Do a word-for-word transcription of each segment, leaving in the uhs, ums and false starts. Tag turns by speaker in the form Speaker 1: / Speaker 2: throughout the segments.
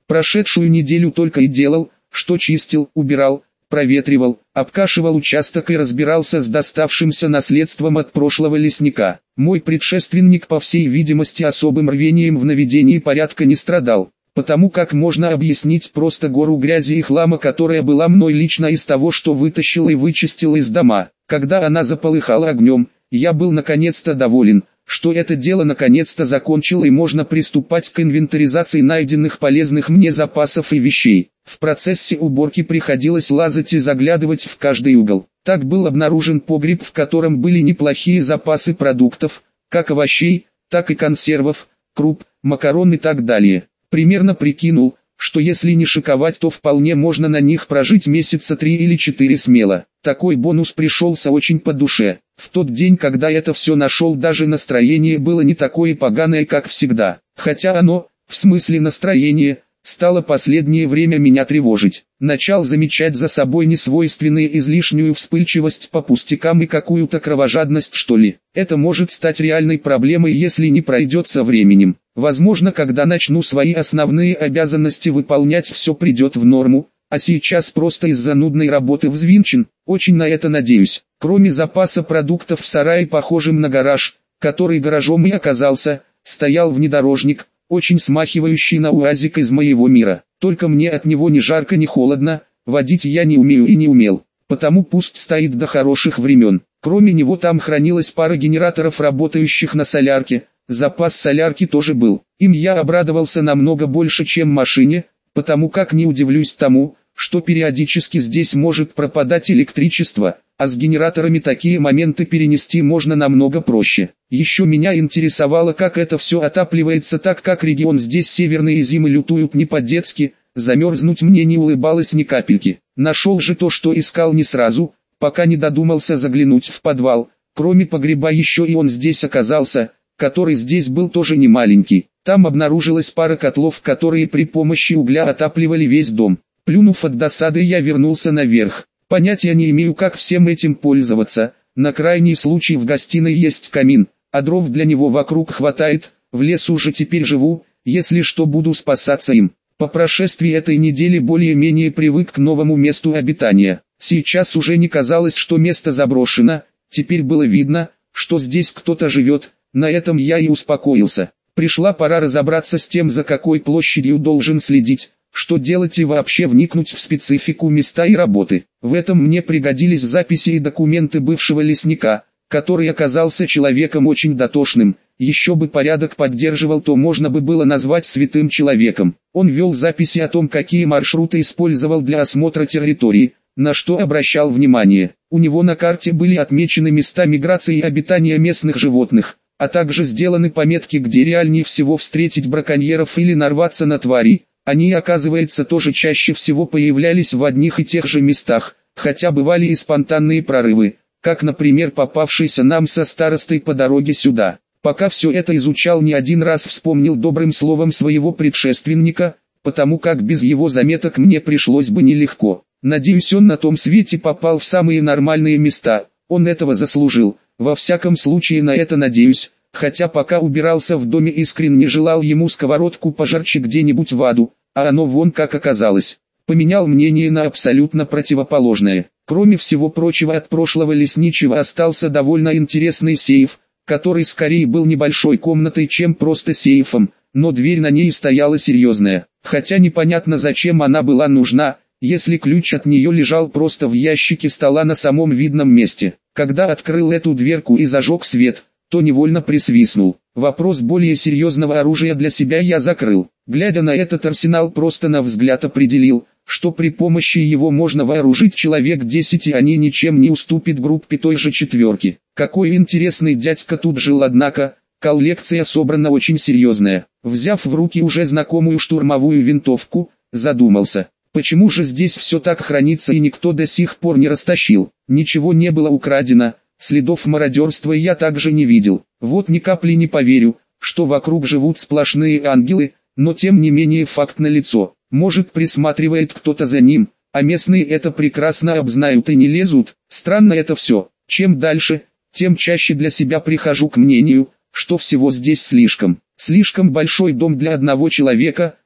Speaker 1: Прошедшую неделю только и делал, что чистил, убирал, проветривал, обкашивал участок и разбирался с доставшимся наследством от прошлого лесника. Мой предшественник, по всей видимости, особым рвением в наведении порядка не страдал, потому как можно объяснить просто гору грязи и хлама, которая была мной лично из того, что вытащил и вычистил из дома. Когда она заполыхала огнем, я был наконец-то доволен, что это дело наконец-то закончил и можно приступать к инвентаризации найденных полезных мне запасов и вещей. В процессе уборки приходилось лазать и заглядывать в каждый угол. Так был обнаружен погреб, в котором были неплохие запасы продуктов, как овощей, так и консервов, круп, макарон и так далее. Примерно прикинул, что если не шиковать, то вполне можно на них прожить месяца три или четыре смело. Такой бонус пришелся очень по душе. В тот день, когда это все нашел, даже настроение было не такое поганое, как всегда. Хотя оно, в смысле настроения, стало последнее время меня тревожить. Начал замечать за собой несвойственную излишнюю вспыльчивость по пустякам и какую-то кровожадность, что ли. Это может стать реальной проблемой, если не пройдет со временем. Возможно, когда начну свои основные обязанности выполнять, все придет в норму, а сейчас просто из-за нудной работы взвинчен. Очень на это надеюсь. Кроме запаса продуктов в сарае, похожем на гараж, который гаражом и оказался, стоял внедорожник, очень смахивающий на УАЗик из моего мира. Только мне от него ни жарко, ни холодно, водить я не умею и не умел, потому пусть стоит до хороших времен. Кроме него там хранилась пара генераторов, работающих на солярке. Запас солярки тоже был. Им я обрадовался намного больше, чем машине, потому как не удивлюсь тому, что периодически здесь может пропадать электричество, а с генераторами такие моменты перенести можно намного проще. Еще меня интересовало, как это все отапливается, так как регион здесь северный и зимы лютуют не по-детски, замерзнуть мне не улыбалось ни капельки. Нашел же то, что искал не сразу, пока не додумался заглянуть в подвал. Кроме погреба еще и он здесь оказался, который здесь был тоже не маленький. Там обнаружилась пара котлов, которые при помощи угля отапливали весь дом. Плюнув от досады, я вернулся наверх. Понятия не имею, как всем этим пользоваться. На крайний случай в гостиной есть камин, а дров для него вокруг хватает. В лесу же теперь живу, если что, буду спасаться им. По прошествии этой недели более-менее привык к новому месту обитания. Сейчас уже не казалось, что место заброшено, теперь было видно, что здесь кто-то живет. На этом я и успокоился. Пришла пора разобраться с тем, за какой площадью должен следить, что делать и вообще вникнуть в специфику места и работы. В этом мне пригодились записи и документы бывшего лесника, который оказался человеком очень дотошным. Еще бы порядок поддерживал, то можно бы было назвать святым человеком. Он вел записи о том, какие маршруты использовал для осмотра территории, на что обращал внимание. У него на карте были отмечены места миграции и обитания местных животных, а также сделаны пометки, где реальнее всего встретить браконьеров или нарваться на тварей. Они, оказывается, тоже чаще всего появлялись в одних и тех же местах, хотя бывали и спонтанные прорывы, как, например, попавшийся нам со старостой по дороге сюда. Пока все это изучал, не один раз вспомнил добрым словом своего предшественника, потому как без его заметок мне пришлось бы нелегко. Надеюсь, он на том свете попал в самые нормальные места, он этого заслужил, во всяком случае на это надеюсь. Хотя пока убирался в доме, искренне желал ему сковородку пожарче где-нибудь в аду, а оно вон как оказалось. Поменял мнение на абсолютно противоположное. Кроме всего прочего, от прошлого лесничего остался довольно интересный сейф, который скорее был небольшой комнатой, чем просто сейфом, но дверь на ней стояла серьезная. Хотя непонятно, зачем она была нужна, если ключ от нее лежал просто в ящике стола на самом видном месте. Когда открыл эту дверку и зажег свет, то невольно присвистнул. Вопрос более серьезного оружия для себя я закрыл. Глядя на этот арсенал, просто на взгляд определил, что при помощи его можно вооружить человек десять, и они ничем не уступят группе той же четверки. Какой интересный дядька тут жил, однако, коллекция собрана очень серьезная. Взяв в руки уже знакомую штурмовую винтовку, задумался. Почему же здесь все так хранится и никто до сих пор не растащил? Ничего не было украдено. Следов мародерства я также не видел. Вот ни капли не поверю, что вокруг живут сплошные ангелы, но тем не менее факт налицо. Может, присматривает кто-то за ним, а местные это прекрасно обзнают и не лезут. Странно это все. Чем дальше, тем чаще для себя прихожу к мнению, что всего здесь слишком. Слишком большой дом для одного человека,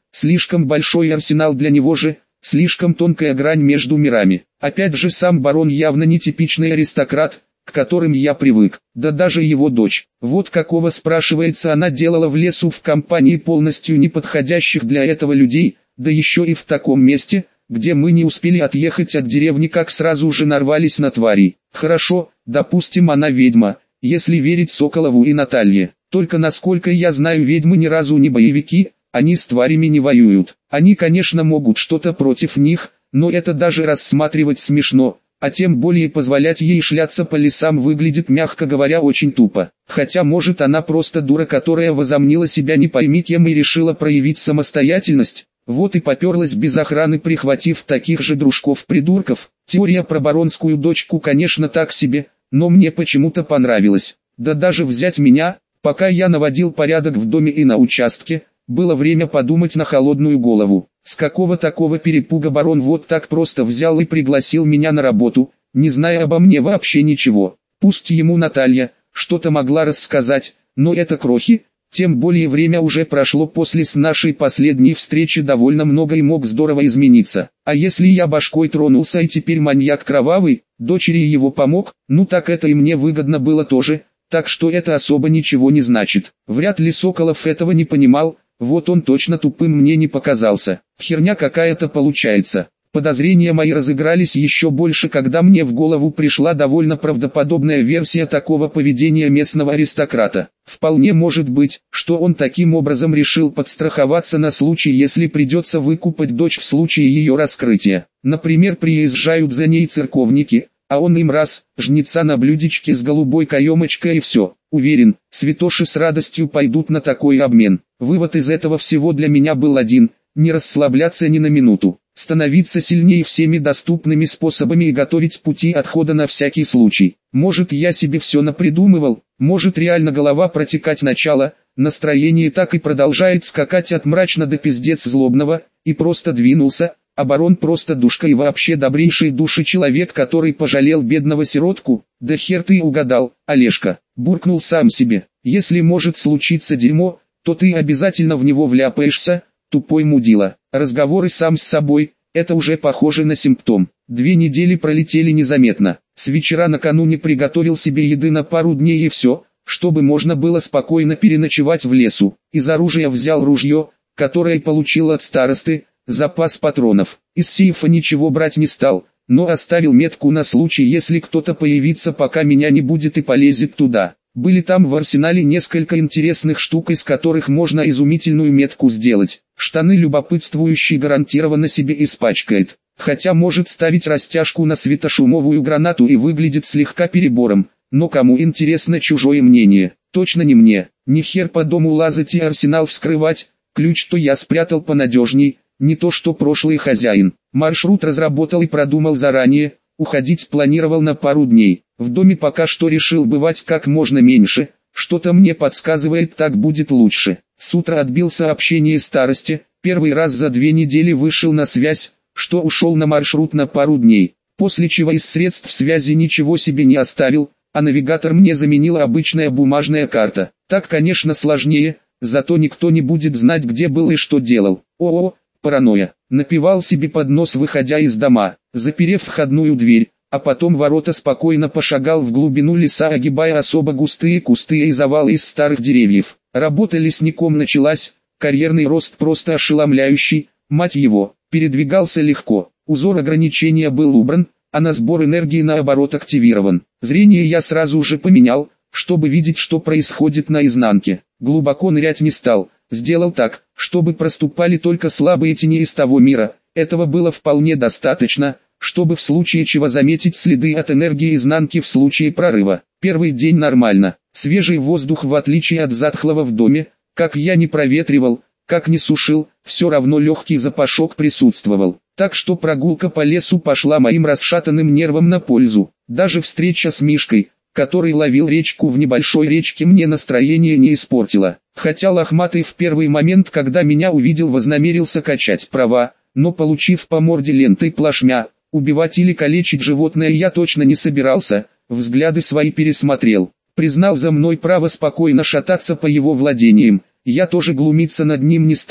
Speaker 1: слишком большой арсенал для него же, слишком тонкая грань между мирами. Опять же сам барон явно не типичный аристократ, к которым я привык, да даже его дочь. Вот какого, спрашивается, она делала в лесу в компании полностью неподходящих для этого людей, да еще и в таком месте, где мы не успели отъехать от деревни, как сразу же нарвались на тварей. Хорошо, допустим, она ведьма, если верить Соколову и Наталье. Только насколько я знаю, ведьмы ни разу не боевики, они с тварями не воюют. Они, конечно, могут что-то против них, но это даже рассматривать смешно, а тем более позволять ей шляться по лесам выглядит, мягко говоря, очень тупо. Хотя может она просто дура, которая возомнила себя не пойми кем и решила проявить самостоятельность. Вот и поперлась без охраны, прихватив таких же дружков-придурков. Теория про баронскую дочку, конечно, так себе, но мне почему-то понравилась. Да даже взять меня, пока я наводил порядок в доме и на участке, было время подумать на холодную голову. С какого такого перепуга барон вот так просто взял и пригласил меня на работу, не зная обо мне вообще ничего. Пусть ему Наталья что-то могла рассказать, но это крохи. Тем более время уже прошло после с нашей последней встречи, довольно много и мог здорово измениться. А если я башкой тронулся и теперь маньяк кровавый, дочери его помог, ну так это и мне выгодно было тоже, так что это особо ничего не значит. Вряд ли Соколов этого не понимал, вот он точно тупым мне не показался. Херня какая-то получается. Подозрения мои разыгрались еще больше, когда мне в голову пришла довольно правдоподобная версия такого поведения местного аристократа. Вполне может быть, что он таким образом решил подстраховаться на случай, если придется выкупать дочь в случае ее раскрытия. Например, приезжают за ней церковники, а он им раз, жнеца на блюдечке с голубой каемочкой и все. Уверен, святоши с радостью пойдут на такой обмен. Вывод из этого всего для меня был один: не расслабляться ни на минуту. Становиться сильнее всеми доступными способами и готовить пути отхода на всякий случай. Может, я себе все напридумывал, может реально голова протекать начала, настроение так и продолжает скакать от мрачно до пиздец злобного, и просто двинулся, а барон просто душка и вообще добрейший души человек, который пожалел бедного сиротку. Да хер ты угадал, Олежка, буркнул сам себе. Если может случиться дерьмо, то ты обязательно в него вляпаешься, тупой мудила. Разговоры сам с собой – это уже похоже на симптом. Две недели пролетели незаметно. С вечера накануне приготовил себе еды на пару дней и все, чтобы можно было спокойно переночевать в лесу. Из оружия взял ружье, которое получил от старосты, запас патронов. Из сейфа ничего брать не стал, но оставил метку на случай, если кто-то появится, пока меня не будет и полезет туда. Были там в арсенале несколько интересных штук, из которых можно изумительную метку сделать. Штаны любопытствующий гарантированно себе испачкает. Хотя может ставить растяжку на светошумовую гранату и выглядит слегка перебором. Но кому интересно чужое мнение? Точно не мне. Не хер по дому лазать и арсенал вскрывать. Ключ-то я спрятал понадежней, не то что прошлый хозяин. Маршрут разработал и продумал заранее. Уходить планировал на пару дней. В доме пока что решил бывать как можно меньше, что-то мне подсказывает, так будет лучше. С утра отбил сообщение старости, первый раз за две недели вышел на связь, что ушел на маршрут на пару дней, после чего из средств связи ничего себе не оставил, а навигатор мне заменила обычная бумажная карта. Так, конечно, сложнее, зато никто не будет знать, где был и что делал. О-о, паранойя. Напевал себе под нос, выходя из дома, заперев входную дверь, а потом ворота, спокойно пошагал в глубину леса, огибая особо густые кусты и завалы из старых деревьев. Работа лесником началась, карьерный рост просто ошеломляющий, мать его, передвигался легко, узор ограничения был убран, а на сбор энергии наоборот активирован. Зрение я сразу же поменял, чтобы видеть, что происходит на изнанке. Глубоко нырять не стал, сделал так, чтобы проступали только слабые тени из того мира. Этого было вполне достаточно, чтобы в случае чего заметить следы от энергии изнанки в случае прорыва. Первый день нормально, свежий воздух в отличие от затхлого в доме, как я не проветривал, как не сушил, все равно легкий запашок присутствовал. Так что прогулка по лесу пошла моим расшатанным нервам на пользу. Даже встреча с Мишкой, который ловил речку в небольшой речке, мне настроение не испортила. Хотя лохматый в первый момент, когда меня увидел, вознамерился качать права, но получив по морде лентой плашмя, убивать или калечить животное я точно не собирался, взгляды свои пересмотрел. Признал за мной право спокойно шататься по его владениям, я тоже глумиться над ним не стал,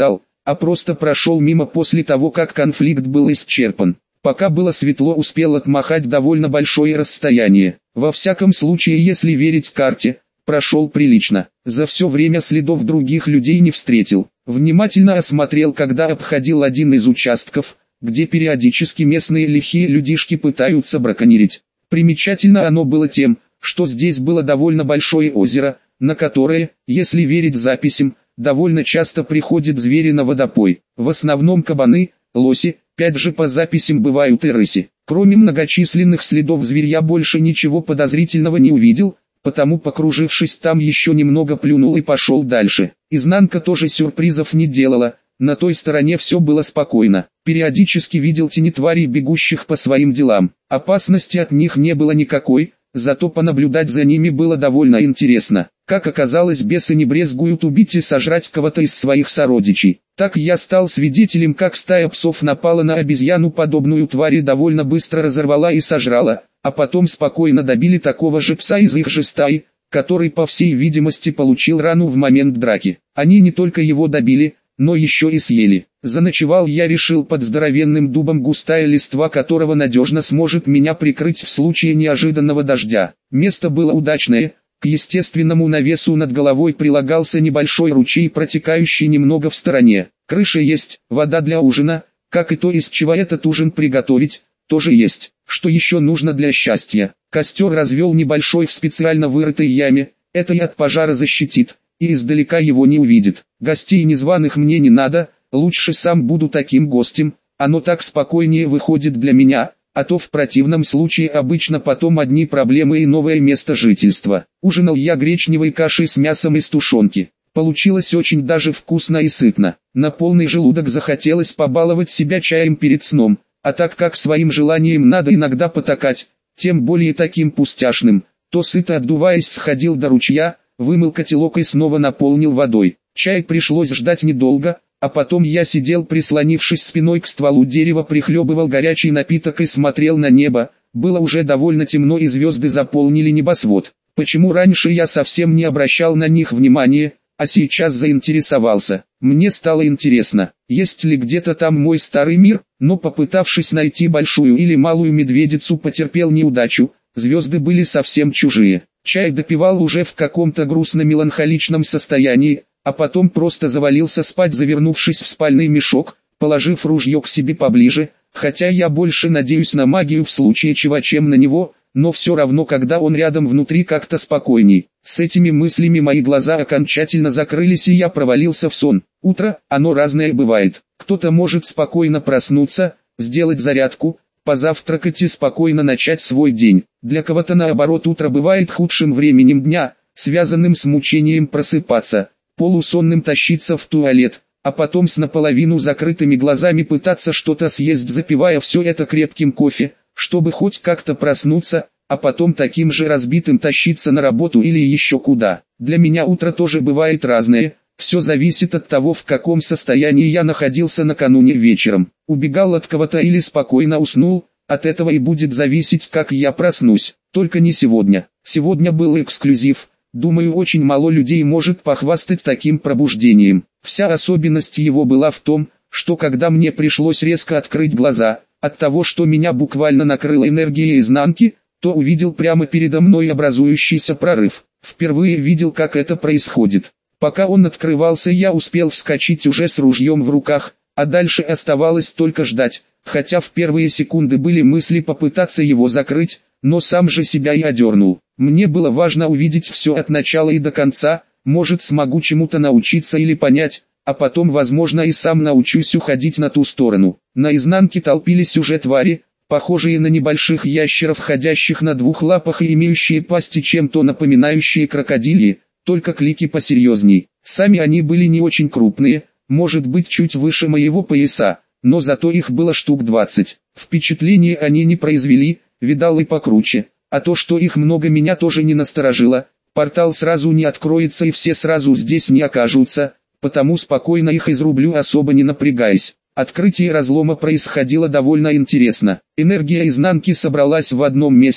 Speaker 1: а просто прошел мимо после того, как конфликт был исчерпан. Пока было светло, успел отмахать довольно большое расстояние. Во всяком случае, если верить карте, прошел прилично. За все время следов других людей не встретил. Внимательно осмотрел, когда обходил один из участков, где периодически местные лихие людишки пытаются браконьерить. Примечательно оно было тем, что здесь было довольно большое озеро, на которое, если верить записям, довольно часто приходят звери на водопой. В основном кабаны, лоси, опять же по записям бывают и рыси. Кроме многочисленных следов зверья больше ничего подозрительного не увидел, потому, покружившись там, еще немного плюнул и пошел дальше. Изнанка тоже сюрпризов не делала, на той стороне все было спокойно. Периодически видел тени тварей, бегущих по своим делам. Опасности от них не было никакой, зато понаблюдать за ними было довольно интересно. Как оказалось, бесы не брезгуют убить и сожрать кого-то из своих сородичей. Так я стал свидетелем, как стая псов напала на обезьяну, подобную твари довольно быстро разорвала и сожрала, а потом спокойно добили такого же пса из их же стаи, который по всей видимости получил рану в момент драки. Они не только его добили, но еще и съели. Заночевал я, решил, под здоровенным дубом, густая листва которого надежно сможет меня прикрыть в случае неожиданного дождя. Место было удачное. К естественному навесу над головой прилагался небольшой ручей, протекающий немного в стороне. Крыша есть, вода для ужина, как и то, из чего этот ужин приготовить, тоже есть. Что еще нужно для счастья? Костер развел небольшой в специально вырытой яме, это и от пожара защитит, и издалека его не увидит. Гостей незваных мне не надо, лучше сам буду таким гостем, оно так спокойнее выходит для меня. А то в противном случае обычно потом одни проблемы и новое место жительства. Ужинал я гречневой кашей с мясом из тушенки. Получилось очень даже вкусно и сытно. На полный желудок захотелось побаловать себя чаем перед сном, а так как своим желанием надо иногда потакать, тем более таким пустяшным, то сыто отдуваясь сходил до ручья, вымыл котелок и снова наполнил водой. Чай пришлось ждать недолго. А потом я сидел, прислонившись спиной к стволу дерева, прихлебывал горячий напиток и смотрел на небо. Было уже довольно темно и звезды заполнили небосвод. Почему раньше я совсем не обращал на них внимания, а сейчас заинтересовался? Мне стало интересно, есть ли где-то там мой старый мир, но попытавшись найти большую или малую медведицу, потерпел неудачу. Звезды были совсем чужие. Чай допивал уже в каком-то грустно-меланхоличном состоянии, а потом просто завалился спать, завернувшись в спальный мешок, положив ружье к себе поближе, хотя я больше надеюсь на магию в случае чего, чем на него, но все равно, когда он рядом, внутри как-то спокойней. С этими мыслями мои глаза окончательно закрылись и я провалился в сон. Утро, оно разное бывает. Кто-то может спокойно проснуться, сделать зарядку, позавтракать и спокойно начать свой день. Для кого-то наоборот утро бывает худшим временем дня, связанным с мучением просыпаться, полусонным тащиться в туалет, а потом с наполовину закрытыми глазами пытаться что-то съесть, запивая все это крепким кофе, чтобы хоть как-то проснуться, а потом таким же разбитым тащиться на работу или еще куда. Для меня утро тоже бывает разное, все зависит от того, в каком состоянии я находился накануне вечером. Убегал от кого-то или спокойно уснул, от этого и будет зависеть, как я проснусь. Только не сегодня. Сегодня был эксклюзив. Думаю, очень мало людей может похвастать таким пробуждением. Вся особенность его была в том, что когда мне пришлось резко открыть глаза, от того, что меня буквально накрыла энергия изнанки, то увидел прямо передо мной образующийся прорыв. Впервые видел, как это происходит. Пока он открывался, я успел вскочить уже с ружьем в руках, а дальше оставалось только ждать, хотя в первые секунды были мысли попытаться его закрыть, но сам же себя и одернул. Мне было важно увидеть все от начала и до конца, может, смогу чему-то научиться или понять, а потом, возможно, и сам научусь уходить на ту сторону. На изнанке толпились уже твари, похожие на небольших ящеров, ходящих на двух лапах и имеющие пасти, чем-то напоминающие крокодильи, только клики посерьезней. Сами они были не очень крупные, может быть, чуть выше моего пояса, но зато их было штук двадцать. Впечатление они не произвели, видал и покруче. А то, что их много, меня тоже не насторожило. Портал сразу не откроется и все сразу здесь не окажутся, потому спокойно их изрублю, особо не напрягаясь. Открытие разлома происходило довольно интересно. Энергия изнанки собралась в одном месте,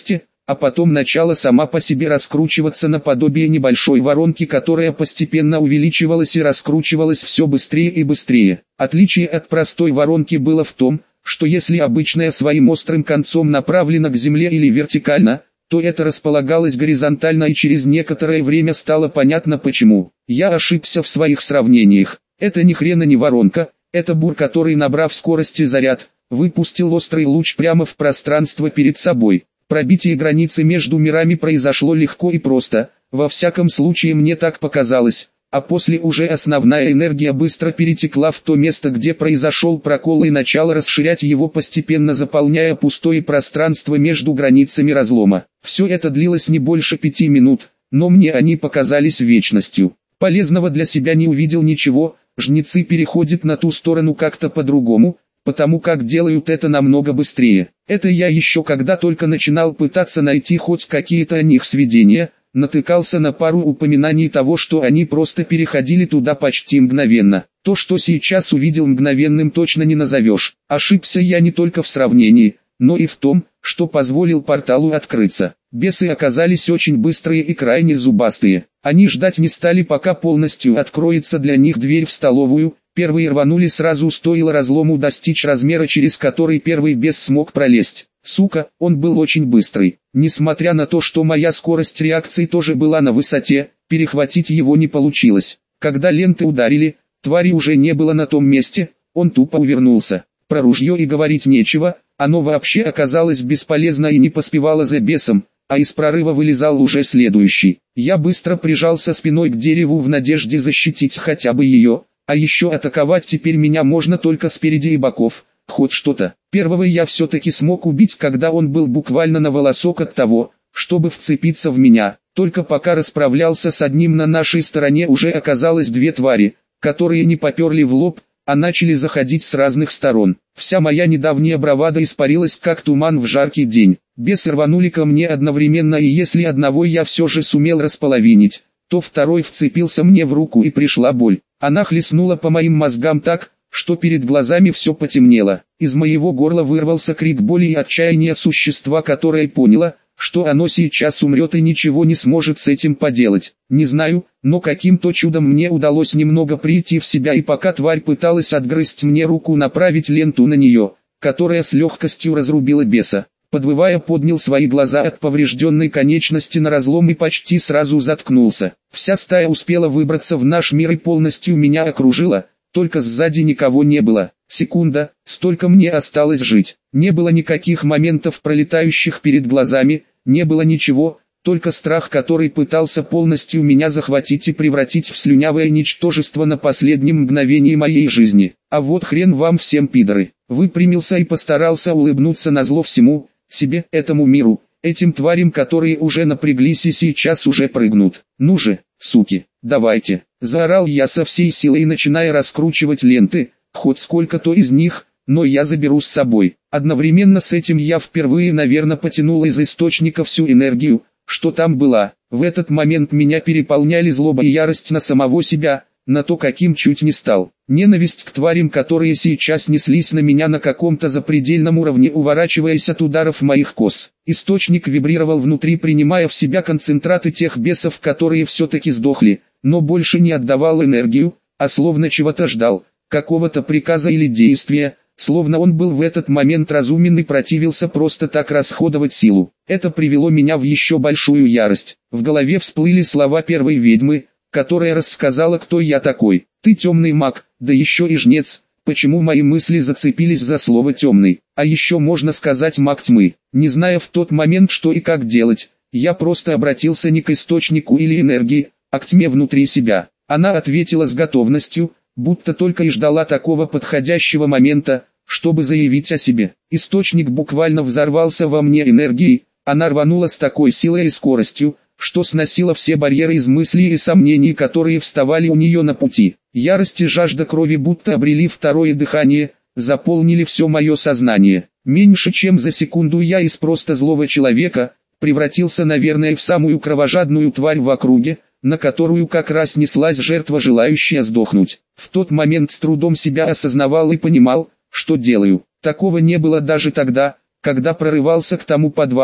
Speaker 1: а потом начала сама по себе раскручиваться наподобие небольшой воронки, которая постепенно увеличивалась и раскручивалась все быстрее и быстрее. Отличие от простой воронки было в том, что если обычная своим острым концом направлена к земле или вертикально, то это располагалось горизонтально, и через некоторое время стало понятно почему. Я ошибся в своих сравнениях. Это ни хрена не воронка, это бур, который, набрав скорости заряд, выпустил острый луч прямо в пространство перед собой. Пробитие границы между мирами произошло легко и просто, во всяком случае мне так показалось, а после уже основная энергия быстро перетекла в то место, где произошел прокол, и начала расширять его, постепенно заполняя пустое пространство между границами разлома. Все это длилось не больше пяти минут, но мне они показались вечностью. Полезного для себя не увидел ничего, жнецы переходят на ту сторону как-то по-другому, потому как делают это намного быстрее. Это я еще когда только начинал пытаться найти хоть какие-то о них сведения, натыкался на пару упоминаний того, что они просто переходили туда почти мгновенно. То, что сейчас увидел мгновенным, точно не назовешь. Ошибся я не только в сравнении, но и в том, что позволил порталу открыться. Бесы оказались очень быстрые и крайне зубастые. Они ждать не стали, пока полностью откроется для них дверь в столовую. Первые рванули сразу, стоило разлому достичь размера, через который первый бес смог пролезть. Сука, он был очень быстрый. Несмотря на то, что моя скорость реакции тоже была на высоте, перехватить его не получилось. Когда ленты ударили, твари уже не было на том месте, он тупо увернулся. Про ружье и говорить нечего, оно вообще оказалось бесполезно и не поспевало за бесом, а из прорыва вылезал уже следующий. Я быстро прижался спиной к дереву в надежде защитить хотя бы ее, а еще атаковать теперь меня можно только спереди и боков, хоть что-то. Первого я все-таки смог убить, когда он был буквально на волосок от того, чтобы вцепиться в меня. Только пока расправлялся с одним, на нашей стороне уже оказалось две твари, которые не поперли в лоб, а начали заходить с разных сторон. Вся моя недавняя бравада испарилась как туман в жаркий день. Бесы рванули ко мне одновременно, и если одного я все же сумел располовинить, то второй вцепился мне в руку, и пришла боль. Она хлестнула по моим мозгам так, что перед глазами все потемнело. Из моего горла вырвался крик боли и отчаяния существа, которое поняло, что оно сейчас умрет и ничего не сможет с этим поделать. Не знаю, но каким-то чудом мне удалось немного прийти в себя, и пока тварь пыталась отгрызть мне руку, направить ленту на нее, которая с легкостью разрубила беса. Подвывая, поднял свои глаза от поврежденной конечности на разлом и почти сразу заткнулся. Вся стая успела выбраться в наш мир и полностью меня окружила, только сзади никого не было. Секунда, столько мне осталось жить. Не было никаких моментов, пролетающих перед глазами, не было ничего, только страх, который пытался полностью меня захватить и превратить в слюнявое ничтожество на последнем мгновении моей жизни. А вот хрен вам всем, пидоры. Выпрямился и постарался улыбнуться назло всему, себе, этому миру, этим тварям, которые уже напряглись и сейчас уже прыгнут. Ну же, суки, давайте, заорал я со всей силой, начиная раскручивать ленты, хоть сколько-то из них, но я заберу с собой. Одновременно с этим я впервые, наверное, потянул из источника всю энергию, что там была. В этот момент меня переполняли злоба и ярость на самого себя, на то, каким чуть не стал. Ненависть к тварям, которые сейчас неслись на меня на каком-то запредельном уровне, уворачиваясь от ударов моих кос. Источник вибрировал внутри, принимая в себя концентраты тех бесов, которые все-таки сдохли, но больше не отдавал энергию, а словно чего-то ждал, какого-то приказа или действия, словно он был в этот момент разумен и противился просто так расходовать силу. Это привело меня в еще большую ярость. В голове всплыли слова первой ведьмы, которая рассказала, кто я такой. Ты темный маг, да еще и жнец. Почему мои мысли зацепились за слово темный? А еще можно сказать маг тьмы. Не зная в тот момент, что и как делать, я просто обратился не к источнику или энергии, а к тьме внутри себя. Она ответила с готовностью, будто только и ждала такого подходящего момента, чтобы заявить о себе. Источник буквально взорвался во мне энергией, она рванула с такой силой и скоростью, что сносила все барьеры из мыслей и сомнений, которые вставали у нее на пути. Ярость и жажда крови будто обрели второе дыхание, заполнили все мое сознание. Меньше чем за секунду я из просто злого человека превратился, наверное, в самую кровожадную тварь в округе, на которую как раз неслась жертва, желающая сдохнуть. В тот момент с трудом себя осознавал и понимал, что делаю. Такого не было даже тогда, когда прорывался к тому подвалу,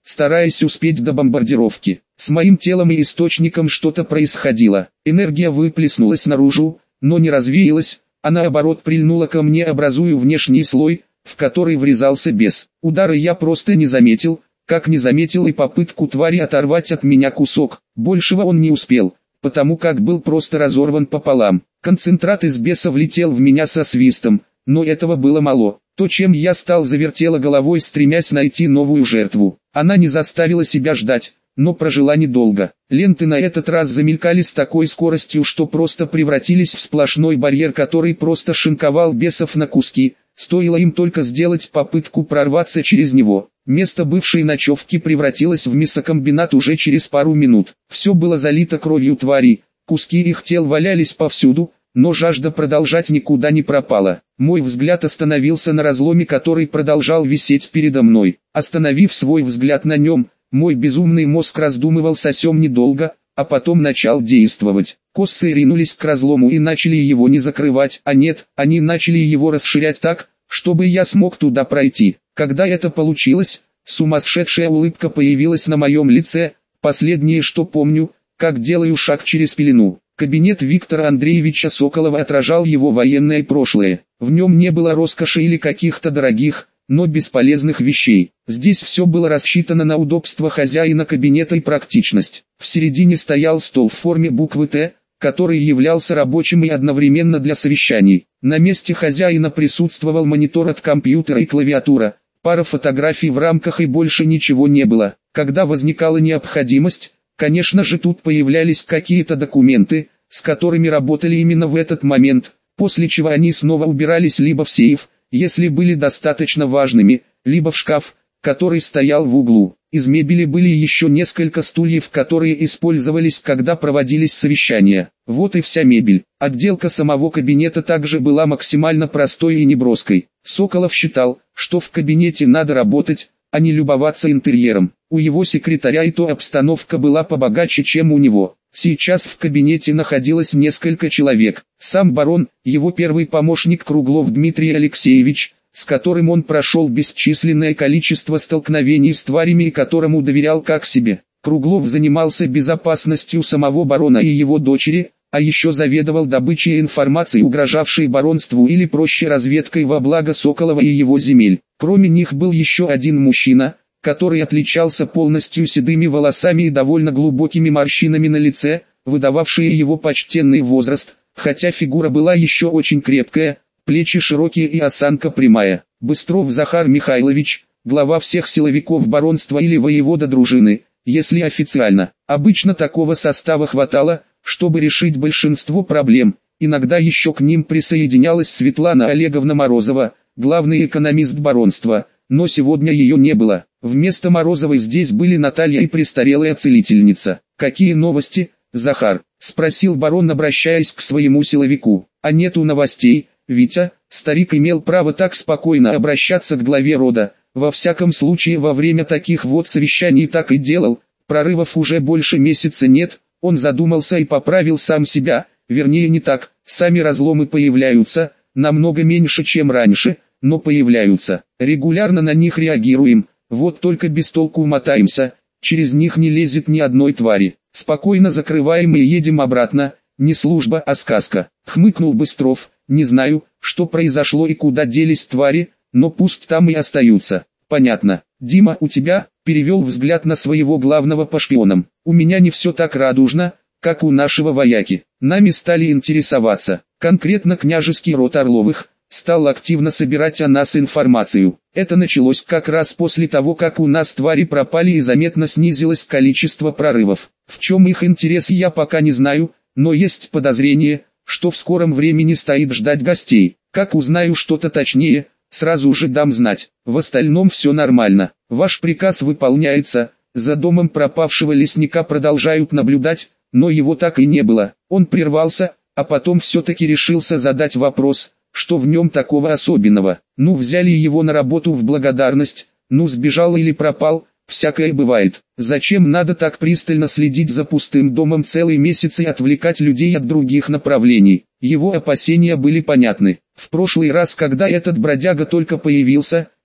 Speaker 1: стараясь успеть до бомбардировки. С моим телом и источником что-то происходило. Энергия выплеснулась наружу, но не развеялась, а наоборот прильнула ко мне, образуя внешний слой, в который врезался бес. Удара я просто не заметил, как не заметил и попытку твари оторвать от меня кусок. Большего он не успел, потому как был просто разорван пополам. Концентрат из беса влетел в меня со свистом, но этого было мало. То, чем я стал, завертела головой, стремясь найти новую жертву. Она не заставила себя ждать, но прожила недолго. Ленты на этот раз замелькали с такой скоростью, что просто превратились в сплошной барьер, который просто шинковал бесов на куски. Стоило им только сделать попытку прорваться через него. Место бывшей ночевки превратилось в мясокомбинат уже через пару минут. Все было залито кровью тварей, куски их тел валялись повсюду, но жажда продолжать никуда не пропала. Мой взгляд остановился на разломе, который продолжал висеть передо мной. Остановив свой взгляд на нем, мой безумный мозг раздумывал совсем недолго, а потом начал действовать. Косцы ринулись к разлому и начали его не закрывать, а нет, они начали его расширять так, чтобы я смог туда пройти. Когда это получилось, сумасшедшая улыбка появилась на моем лице. Последнее, что помню, как делаю шаг через пелену. Кабинет Виктора Андреевича Соколова отражал его военное прошлое. В нем не было роскоши или каких-то дорогих, но бесполезных вещей. Здесь все было рассчитано на удобство хозяина кабинета и практичность. В середине стоял стол в форме буквы «Т», который являлся рабочим и одновременно для совещаний. На месте хозяина присутствовал монитор от компьютера и клавиатура, пара фотографий в рамках и больше ничего не было. Когда возникала необходимость, конечно же, тут появлялись какие-то документы, с которыми работали именно в этот момент, после чего они снова убирались либо в сейф, если были достаточно важными, либо в шкаф, который стоял в углу. Из мебели были еще несколько стульев, которые использовались, когда проводились совещания. Вот и вся мебель. Отделка самого кабинета также была максимально простой и неброской. Соколов считал, что в кабинете надо работать, а не любоваться интерьером. У его секретаря и то обстановка была побогаче, чем у него. Сейчас в кабинете находилось несколько человек. Сам барон, его первый помощник Круглов Дмитрий Алексеевич, с которым он прошел бесчисленное количество столкновений с тварями и которому доверял как себе. Круглов занимался безопасностью самого барона и его дочери, а еще заведовал добычей информации, угрожавшей баронству, или проще разведкой во благо Соколова и его земель. Кроме них был еще один мужчина, который отличался полностью седыми волосами и довольно глубокими морщинами на лице, выдававшие его почтенный возраст, хотя фигура была еще очень крепкая, плечи широкие и осанка прямая. Быстров Захар Михайлович, глава всех силовиков баронства или воевода дружины, если официально. Обычно такого состава хватало, чтобы решить большинство проблем. Иногда еще к ним присоединялась Светлана Олеговна Морозова, главный экономист баронства, но сегодня ее не было. Вместо Морозовой здесь были Наталья и престарелая целительница. «Какие новости, Захар?» – спросил барон, обращаясь к своему силовику. «А нету новостей, Витя». Старик имел право так спокойно обращаться к главе рода. Во всяком случае, во время таких вот совещаний так и делал. Прорывов уже больше месяца нет. Он задумался и поправил сам себя. Вернее, не так. Сами разломы появляются, намного меньше, чем раньше, но появляются. Регулярно на них реагируем. Вот только без толку мотаемся. Через них не лезет ни одной твари. Спокойно закрываем и едем обратно. Не служба, а сказка. Хмыкнул Быстров. Не знаю, что произошло и куда делись твари, но пусть там и остаются. Понятно. Дима, у тебя? Перевел взгляд на своего главного по шпионам. У меня не все так радужно, как у нашего вояки. Нами стали интересоваться. Конкретно княжеский род Орловых стал активно собирать о нас информацию. Это началось как раз после того, как у нас твари пропали и заметно снизилось количество прорывов. В чем их интерес, я пока не знаю, но есть подозрение, что в скором времени стоит ждать гостей. Как узнаю что-то точнее, сразу же дам знать. В остальном все нормально. Ваш приказ выполняется. За домом пропавшего лесника продолжают наблюдать, но его так и не было. Он прервался, а потом все-таки решился задать вопрос, что в нем такого особенного. Ну, взяли его на работу в благодарность, ну, сбежал или пропал, всякое бывает. Зачем надо так пристально следить за пустым домом целый месяц и отвлекать людей от других направлений? Его опасения были понятны. В прошлый раз, когда этот бродяга только появился,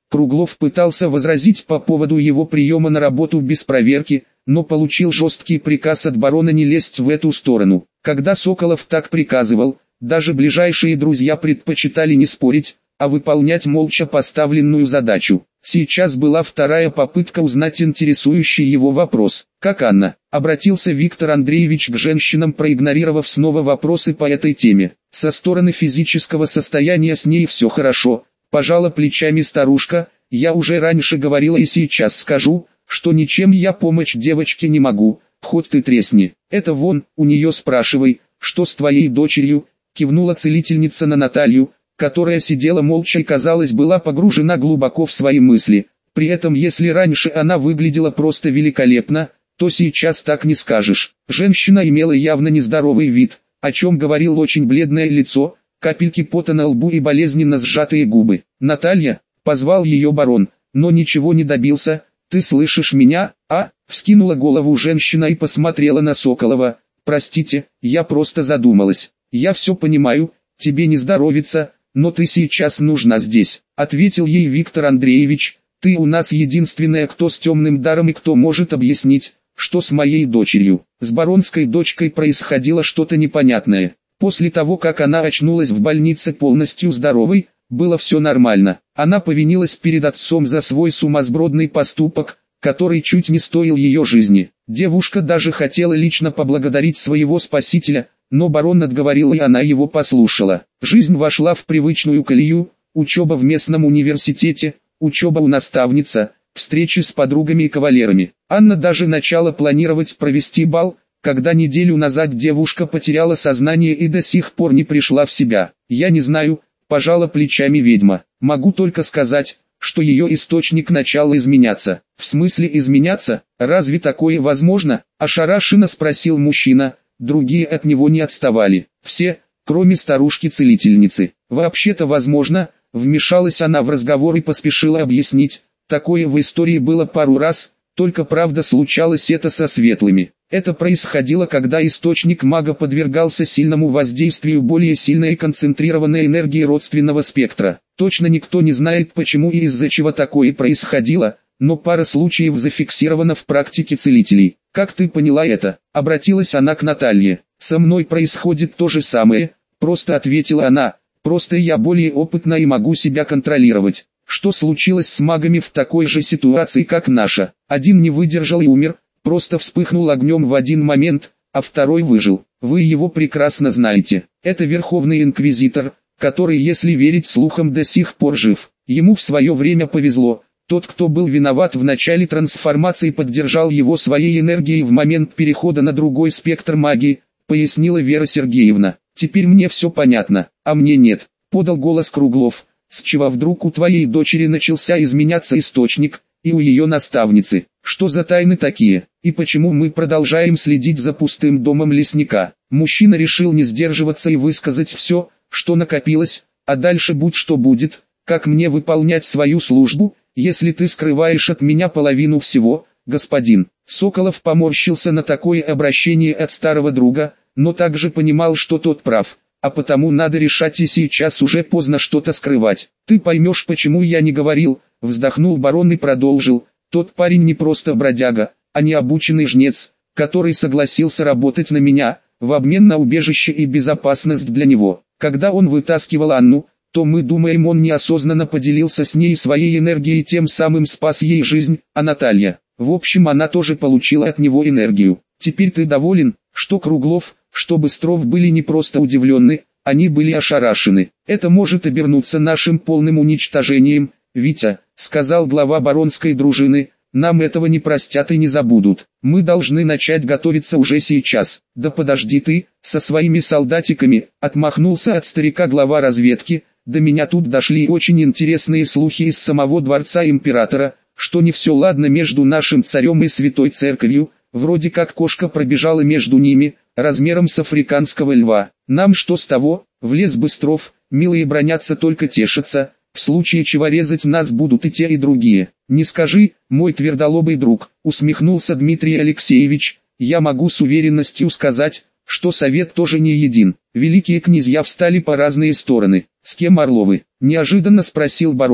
Speaker 1: Круглов пытался возразить по поводу его приема на работу без проверки, но получил жесткий приказ от барона не лезть в эту сторону. Когда Соколов так приказывал, даже ближайшие друзья предпочитали не спорить, а выполнять молча поставленную задачу. Сейчас была вторая попытка узнать интересующий его вопрос. «Как Анна?» — обратился Виктор Андреевич к женщинам, проигнорировав снова вопросы по этой теме. «Со стороны физического состояния с ней все хорошо», — пожала плечами старушка. «Я уже раньше говорила и сейчас скажу, что ничем я помочь девочке не могу, хоть ты тресни. Это вон, у нее спрашивай, что с твоей дочерью», — кивнула целительница на Наталью, которая сидела молча и, казалось, была погружена глубоко в свои мысли. При этом, если раньше она выглядела просто великолепно, то сейчас так не скажешь. Женщина имела явно нездоровый вид, о чем говорил очень бледное лицо, капельки пота на лбу и болезненно сжатые губы. «Наталья», — позвал ее барон, но ничего не добился. «Ты слышишь меня, а?» — вскинула голову женщина и посмотрела на Соколова. «Простите, я просто задумалась. Я все понимаю, тебе не здоровится, но ты сейчас нужна здесь», — ответил ей Виктор Андреевич. «Ты у нас единственная, кто с темным даром и кто может объяснить, что с моей дочерью». С баронской дочкой происходило что-то непонятное. После того, как она очнулась в больнице полностью здоровой, было все нормально. Она повинилась перед отцом за свой сумасбродный поступок, который чуть не стоил ее жизни. Девушка даже хотела лично поблагодарить своего спасителя, но барон отговорил, и она его послушала. Жизнь вошла в привычную колею: учеба в местном университете, учеба у наставницы, встречи с подругами и кавалерами. Анна даже начала планировать провести бал, когда неделю назад девушка потеряла сознание и до сих пор не пришла в себя. «Я не знаю», — пожала плечами ведьма. «Могу только сказать, что ее источник начал изменяться». «В смысле изменяться? Разве такое возможно?» — ошарашенно спросил мужчина. Другие от него не отставали. Все, кроме старушки-целительницы. «Вообще-то возможно», — вмешалась она в разговор и поспешила объяснить. «Такое в истории было пару раз, только правда случалось это со светлыми. Это происходило, когда источник мага подвергался сильному воздействию более сильной и концентрированной энергии родственного спектра. Точно никто не знает, почему и из-за чего такое происходило, но пара случаев зафиксирована в практике целителей. Как ты поняла это?» — обратилась она к Наталье. «Со мной происходит то же самое», — просто ответила она. «Просто я более опытна и могу себя контролировать». «Что случилось с магами в такой же ситуации, как наша?» «Один не выдержал и умер, просто вспыхнул огнем в один момент, а второй выжил. Вы его прекрасно знаете. Это Верховный Инквизитор, который, если верить слухам, до сих пор жив. Ему в свое время повезло. Тот, кто был виноват в начале трансформации, поддержал его своей энергией в момент перехода на другой спектр магии», — пояснила Вера Сергеевна. «Теперь мне все понятно, а мне нет», — подал голос Круглов. «С чего вдруг у твоей дочери начался изменяться источник, и у ее наставницы? Что за тайны такие, и почему мы продолжаем следить за пустым домом лесника?» Мужчина решил не сдерживаться и высказать все, что накопилось. «А дальше будь что будет. Как мне выполнять свою службу, если ты скрываешь от меня половину всего, господин?» Соколов поморщился на такое обращение от старого друга, но также понимал, что тот прав. А потому надо решать, и сейчас уже поздно что-то скрывать. «Ты поймешь, почему я не говорил», — вздохнул барон и продолжил. «Тот парень не просто бродяга, а необученный жнец, который согласился работать на меня, в обмен на убежище и безопасность для него. Когда он вытаскивал Анну, то мы думаем, он неосознанно поделился с ней своей энергией и тем самым спас ей жизнь, а Наталья, в общем, она тоже получила от него энергию. Теперь ты доволен?» Что Круглов, что Быстров были не просто удивлены, они были ошарашены. «Это может обернуться нашим полным уничтожением, Витя», — сказал глава баронской дружины. «Нам этого не простят и не забудут. Мы должны начать готовиться уже сейчас». «Да подожди ты, со своими солдатиками», — отмахнулся от старика глава разведки. «До меня тут дошли очень интересные слухи из самого дворца императора, что не все ладно между нашим царем и святой церковью. Вроде как кошка пробежала между ними, размером с африканского льва. Нам что с того?» — влез Быстров. «Милые бронятся, только тешатся. В случае чего резать нас будут и те, и другие». «Не скажи, мой твердолобый друг», — усмехнулся Дмитрий Алексеевич. «Я могу с уверенностью сказать, что совет тоже не един. Великие князья встали по разные стороны». «С кем Орловы?» — неожиданно спросил барон.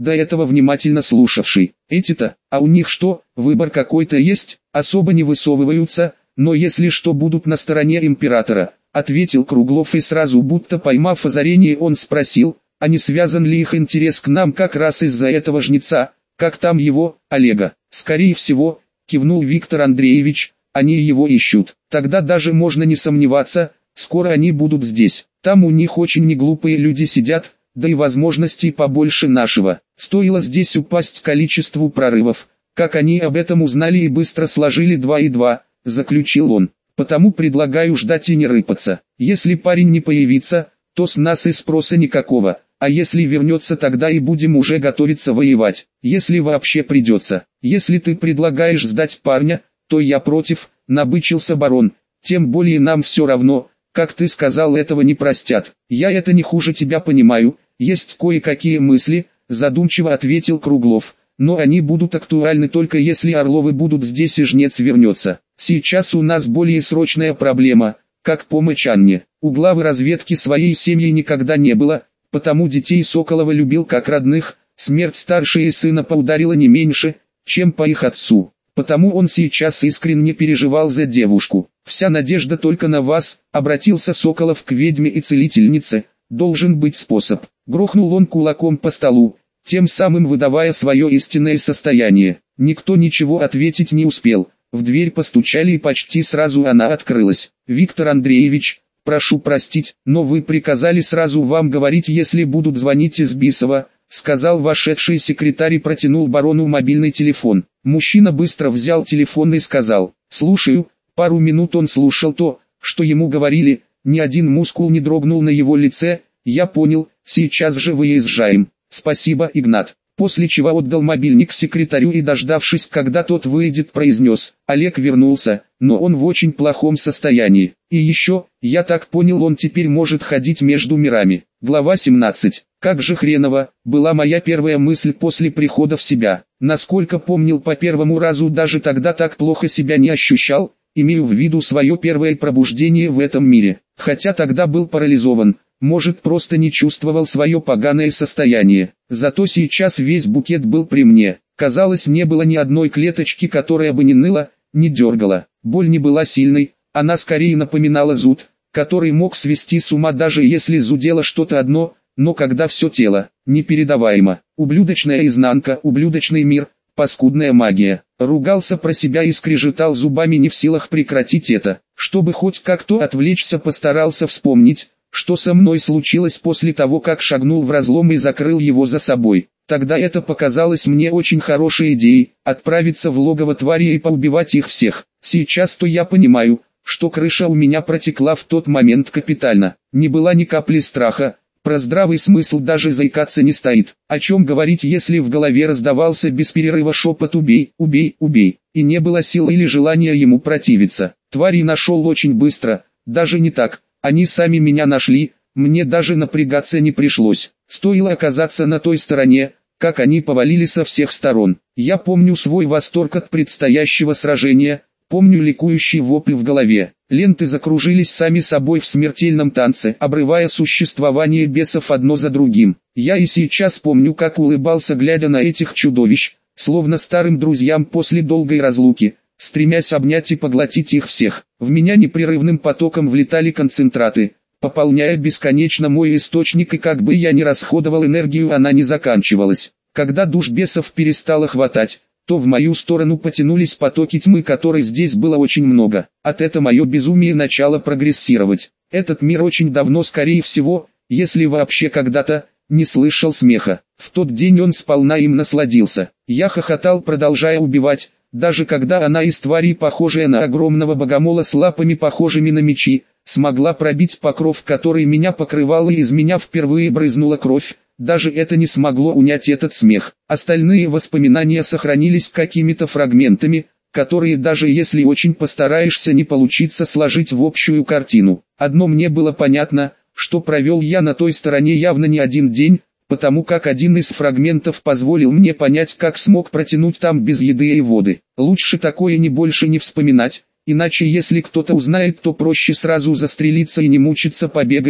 Speaker 1: до этого внимательно слушавший. Эти-то, а у них что, выбор какой-то есть, особо не высовываются, но если что будут на стороне императора, ответил Круглов, и сразу будто поймав озарение он спросил, а не связан ли их интерес к нам как раз из-за этого жнеца, как там его, Олега. Скорее всего, кивнул Виктор Андреевич, они его ищут. Тогда даже можно не сомневаться, скоро они будут здесь. Там у них очень неглупые люди сидят, да и возможностей побольше нашего. Стоило здесь упасть количеству прорывов, как они об этом узнали и быстро сложили два и два, заключил он. Потому предлагаю ждать и не рыпаться. Если парень не появится, то с нас и спроса никакого, а если вернется, тогда и будем уже готовиться воевать, если вообще придется. Если ты предлагаешь сдать парня, то я против, набычился барон, тем более нам все равно, как ты сказал, этого не простят. Я это не хуже тебя понимаю, есть кое-какие мысли, задумчиво ответил Круглов, но они будут актуальны только если Орловы будут здесь и жнец вернется. Сейчас у нас более срочная проблема, как помощь Анне. У главы разведки своей семьи никогда не было, потому детей Соколова любил как родных, смерть старшего сына поударила не меньше, чем по их отцу. Потому он сейчас искренне переживал за девушку. «Вся надежда только на вас», — обратился Соколов к ведьме и целительнице, — «должен быть способ». Грохнул он кулаком по столу, тем самым выдавая свое истинное состояние. Никто ничего ответить не успел. В дверь постучали и почти сразу она открылась. «Виктор Андреевич, прошу простить, но вы приказали сразу вам говорить, если будут звонить из Бисова», — сказал вошедший секретарь и протянул барону мобильный телефон. Мужчина быстро взял телефон и сказал: «Слушаю». Пару минут он слушал то, что ему говорили, ни один мускул не дрогнул на его лице. «Я понял, сейчас же выезжаем». «Спасибо, Игнат». После чего отдал мобильник секретарю и, дождавшись, когда тот выйдет, произнес: «Олег вернулся, но он в очень плохом состоянии. И еще, я так понял, он теперь может ходить между мирами». Глава семнадцать. Как же хреново, была моя первая мысль после прихода в себя. Насколько помнил, по первому разу даже тогда так плохо себя не ощущал, имею в виду свое первое пробуждение в этом мире. Хотя тогда был парализован, может, просто не чувствовал свое поганое состояние. Зато сейчас весь букет был при мне. Казалось, не было ни одной клеточки, которая бы не ныла, не дергала. Боль не была сильной, она скорее напоминала зуд, который мог свести с ума даже если зудело что-то одно, но когда все тело, непередаваемо. Ублюдочная изнанка, ублюдочный мир, паскудная магия. Ругался про себя и скрежетал зубами, не в силах прекратить это. Чтобы хоть как-то отвлечься, постарался вспомнить, что со мной случилось после того, как шагнул в разлом и закрыл его за собой. Тогда это показалось мне очень хорошей идеей, отправиться в логово твари и поубивать их всех. Сейчас-то я понимаю, что крыша у меня протекла в тот момент капитально. Не было ни капли страха, про здравый смысл даже заикаться не стоит. О чем говорить, если в голове раздавался без перерыва шепот «убей, убей, убей», и не было сил или желания ему противиться. Тварей нашел очень быстро, даже не так, они сами меня нашли, мне даже напрягаться не пришлось. Стоило оказаться на той стороне, как они повалили со всех сторон. Я помню свой восторг от предстоящего сражения, помню ликующий вопль в голове. Ленты закружились сами собой в смертельном танце, обрывая существование бесов одно за другим. Я и сейчас помню, как улыбался, глядя на этих чудовищ, словно старым друзьям после долгой разлуки, стремясь обнять и поглотить их всех. В меня непрерывным потоком влетали концентраты, пополняя бесконечно мой источник, и как бы я ни расходовал энергию, она не заканчивалась. Когда душ бесов перестала хватать, то в мою сторону потянулись потоки тьмы, которой здесь было очень много. От этого мое безумие начало прогрессировать. Этот мир очень давно, скорее всего, если вообще когда-то, не слышал смеха. В тот день он сполна им насладился. Я хохотал, продолжая убивать, даже когда она из тварей, похожая на огромного богомола с лапами, похожими на мечи, смогла пробить покров, который меня покрывал, и из меня впервые брызнула кровь. Даже это не смогло унять этот смех. Остальные воспоминания сохранились какими-то фрагментами, которые даже если очень постараешься, не получится сложить в общую картину. Одно мне было понятно, что провел я на той стороне явно не один день, потому как один из фрагментов позволил мне понять, как смог протянуть там без еды и воды. Лучше такое не больше не вспоминать, иначе если кто-то узнает, то проще сразу застрелиться и не мучиться побегами,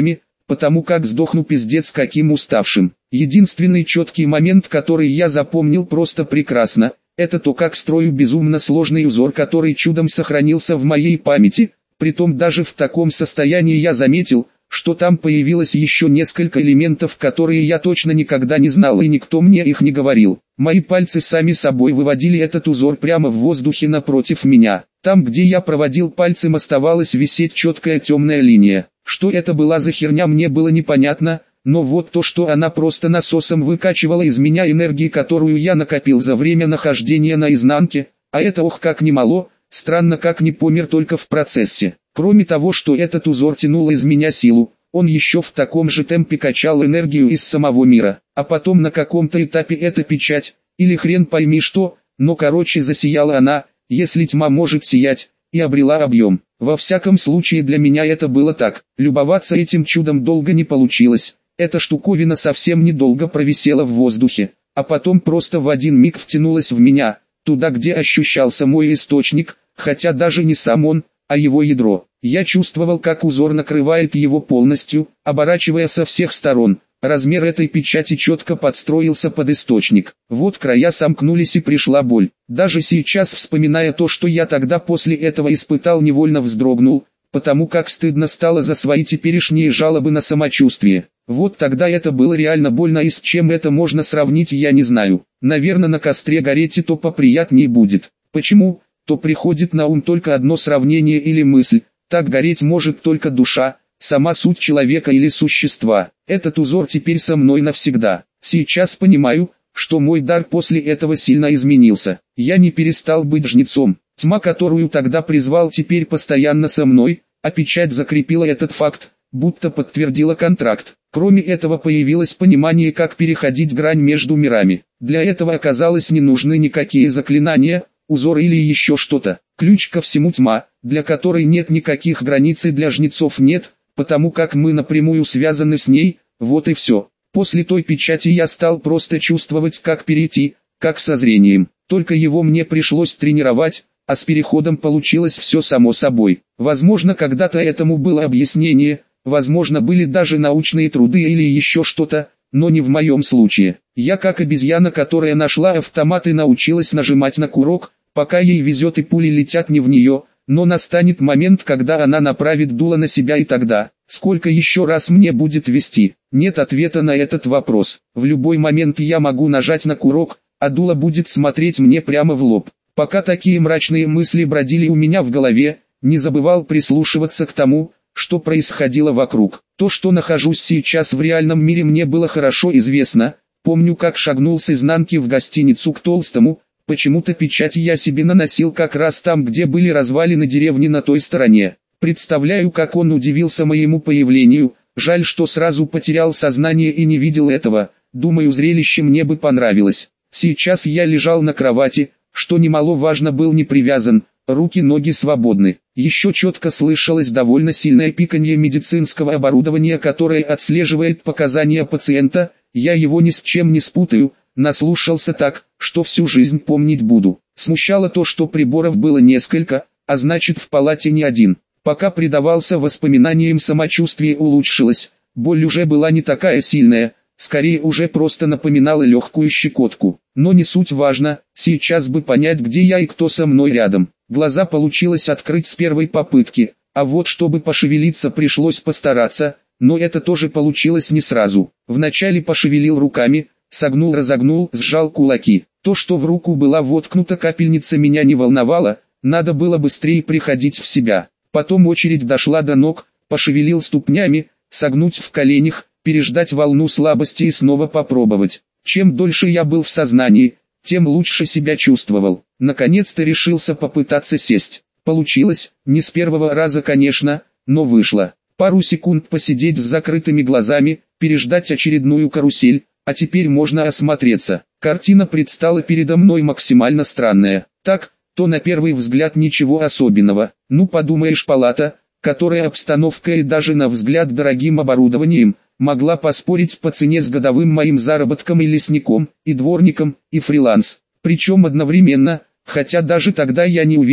Speaker 1: потому как сдохну пиздец каким уставшим. Единственный четкий момент, который я запомнил просто прекрасно, это то, как строю безумно сложный узор, который чудом сохранился в моей памяти. Притом даже в таком состоянии я заметил, что там появилось еще несколько элементов, которые я точно никогда не знал и никто мне их не говорил. Мои пальцы сами собой выводили этот узор прямо в воздухе напротив меня. Там, где я проводил пальцем, оставалась висеть четкая темная линия. Что это была за херня, мне было непонятно, но вот то, что она просто насосом выкачивала из меня энергии, которую я накопил за время нахождения на изнанке, а это ох как немало. Странно, как не помер только в процессе. Кроме того, что этот узор тянул из меня силу, он еще в таком же темпе качал энергию из самого мира. А потом на каком-то этапе эта печать, или хрен пойми что, но короче засияла она, если тьма может сиять, и обрела объем. Во всяком случае для меня это было так. Любоваться этим чудом долго не получилось. Эта штуковина совсем недолго провисела в воздухе, а потом просто в один миг втянулась в меня, туда где ощущался мой источник, хотя даже не сам он, а его ядро. Я чувствовал, как узор накрывает его полностью, оборачивая со всех сторон. Размер этой печати четко подстроился под источник. Вот края сомкнулись и пришла боль. Даже сейчас, вспоминая то, что я тогда после этого испытал, невольно вздрогнул, потому как стыдно стало за свои теперешние жалобы на самочувствие. Вот тогда это было реально больно, и с чем это можно сравнить, я не знаю. Наверное, на костре гореть и то поприятнее будет. Почему? То приходит на ум только одно сравнение или мысль: так гореть может только душа, сама суть человека или существа. Этот узор теперь со мной навсегда. Сейчас понимаю, что мой дар после этого сильно изменился. Я не перестал быть жнецом. Тьма, которую тогда призвал, теперь постоянно со мной, а печать закрепила этот факт, будто подтвердила контракт. Кроме этого появилось понимание, как переходить грань между мирами. Для этого оказалось не нужны никакие заклинания, узор или еще что-то. Ключ ко всему тьма, для которой нет никаких границ и для жнецов нет, потому как мы напрямую связаны с ней, вот и все. После той печати я стал просто чувствовать, как перейти, как со зрением. Только его мне пришлось тренировать, а с переходом получилось все само собой. Возможно, когда-то этому было объяснение, возможно, были даже научные труды или еще что-то, но не в моем случае. Я как обезьяна, которая нашла автомат и научилась нажимать на курок, пока ей везет и пули летят не в нее, но настанет момент, когда она направит дуло на себя, и тогда, сколько еще раз мне будет вести? Нет ответа на этот вопрос. В любой момент я могу нажать на курок, а дуло будет смотреть мне прямо в лоб. Пока такие мрачные мысли бродили у меня в голове, не забывал прислушиваться к тому, что происходило вокруг. То, что нахожусь сейчас в реальном мире, мне было хорошо известно. Помню, как шагнул с изнанки в гостиницу к Толстому. Почему-то печать я себе наносил как раз там, где были развалины деревни на той стороне. Представляю, как он удивился моему появлению. Жаль, что сразу потерял сознание и не видел этого. Думаю, зрелище мне бы понравилось. Сейчас я лежал на кровати, что немаловажно, был не привязан, руки-ноги свободны. Еще четко слышалось довольно сильное пиканье медицинского оборудования, которое отслеживает показания пациента. Я его ни с чем не спутаю. Наслушался так, что всю жизнь помнить буду. Смущало то, что приборов было несколько, а значит в палате не один. Пока предавался воспоминаниям, самочувствие улучшилось, боль уже была не такая сильная, скорее уже просто напоминала легкую щекотку. Но не суть важно, сейчас бы понять, где я и кто со мной рядом. Глаза получилось открыть с первой попытки, а вот чтобы пошевелиться пришлось постараться, но это тоже получилось не сразу. Вначале пошевелил руками, согнул-разогнул, сжал кулаки. То, что в руку была воткнута капельница, меня не волновало, надо было быстрее приходить в себя. Потом очередь дошла до ног, пошевелил ступнями, согнуть в коленях, переждать волну слабости и снова попробовать. Чем дольше я был в сознании, тем лучше себя чувствовал. Наконец-то решился попытаться сесть. Получилось, не с первого раза, конечно, но вышло. Пару секунд посидеть с закрытыми глазами, переждать очередную карусель, а теперь можно осмотреться. Картина предстала передо мной максимально странная. Так, то на первый взгляд ничего особенного. Ну подумаешь, палата, которая обстановкой и даже на взгляд дорогим оборудованием, могла поспорить по цене с годовым моим заработком и лесником, и дворником, и фриланс. Причем одновременно, хотя даже тогда я не уверен,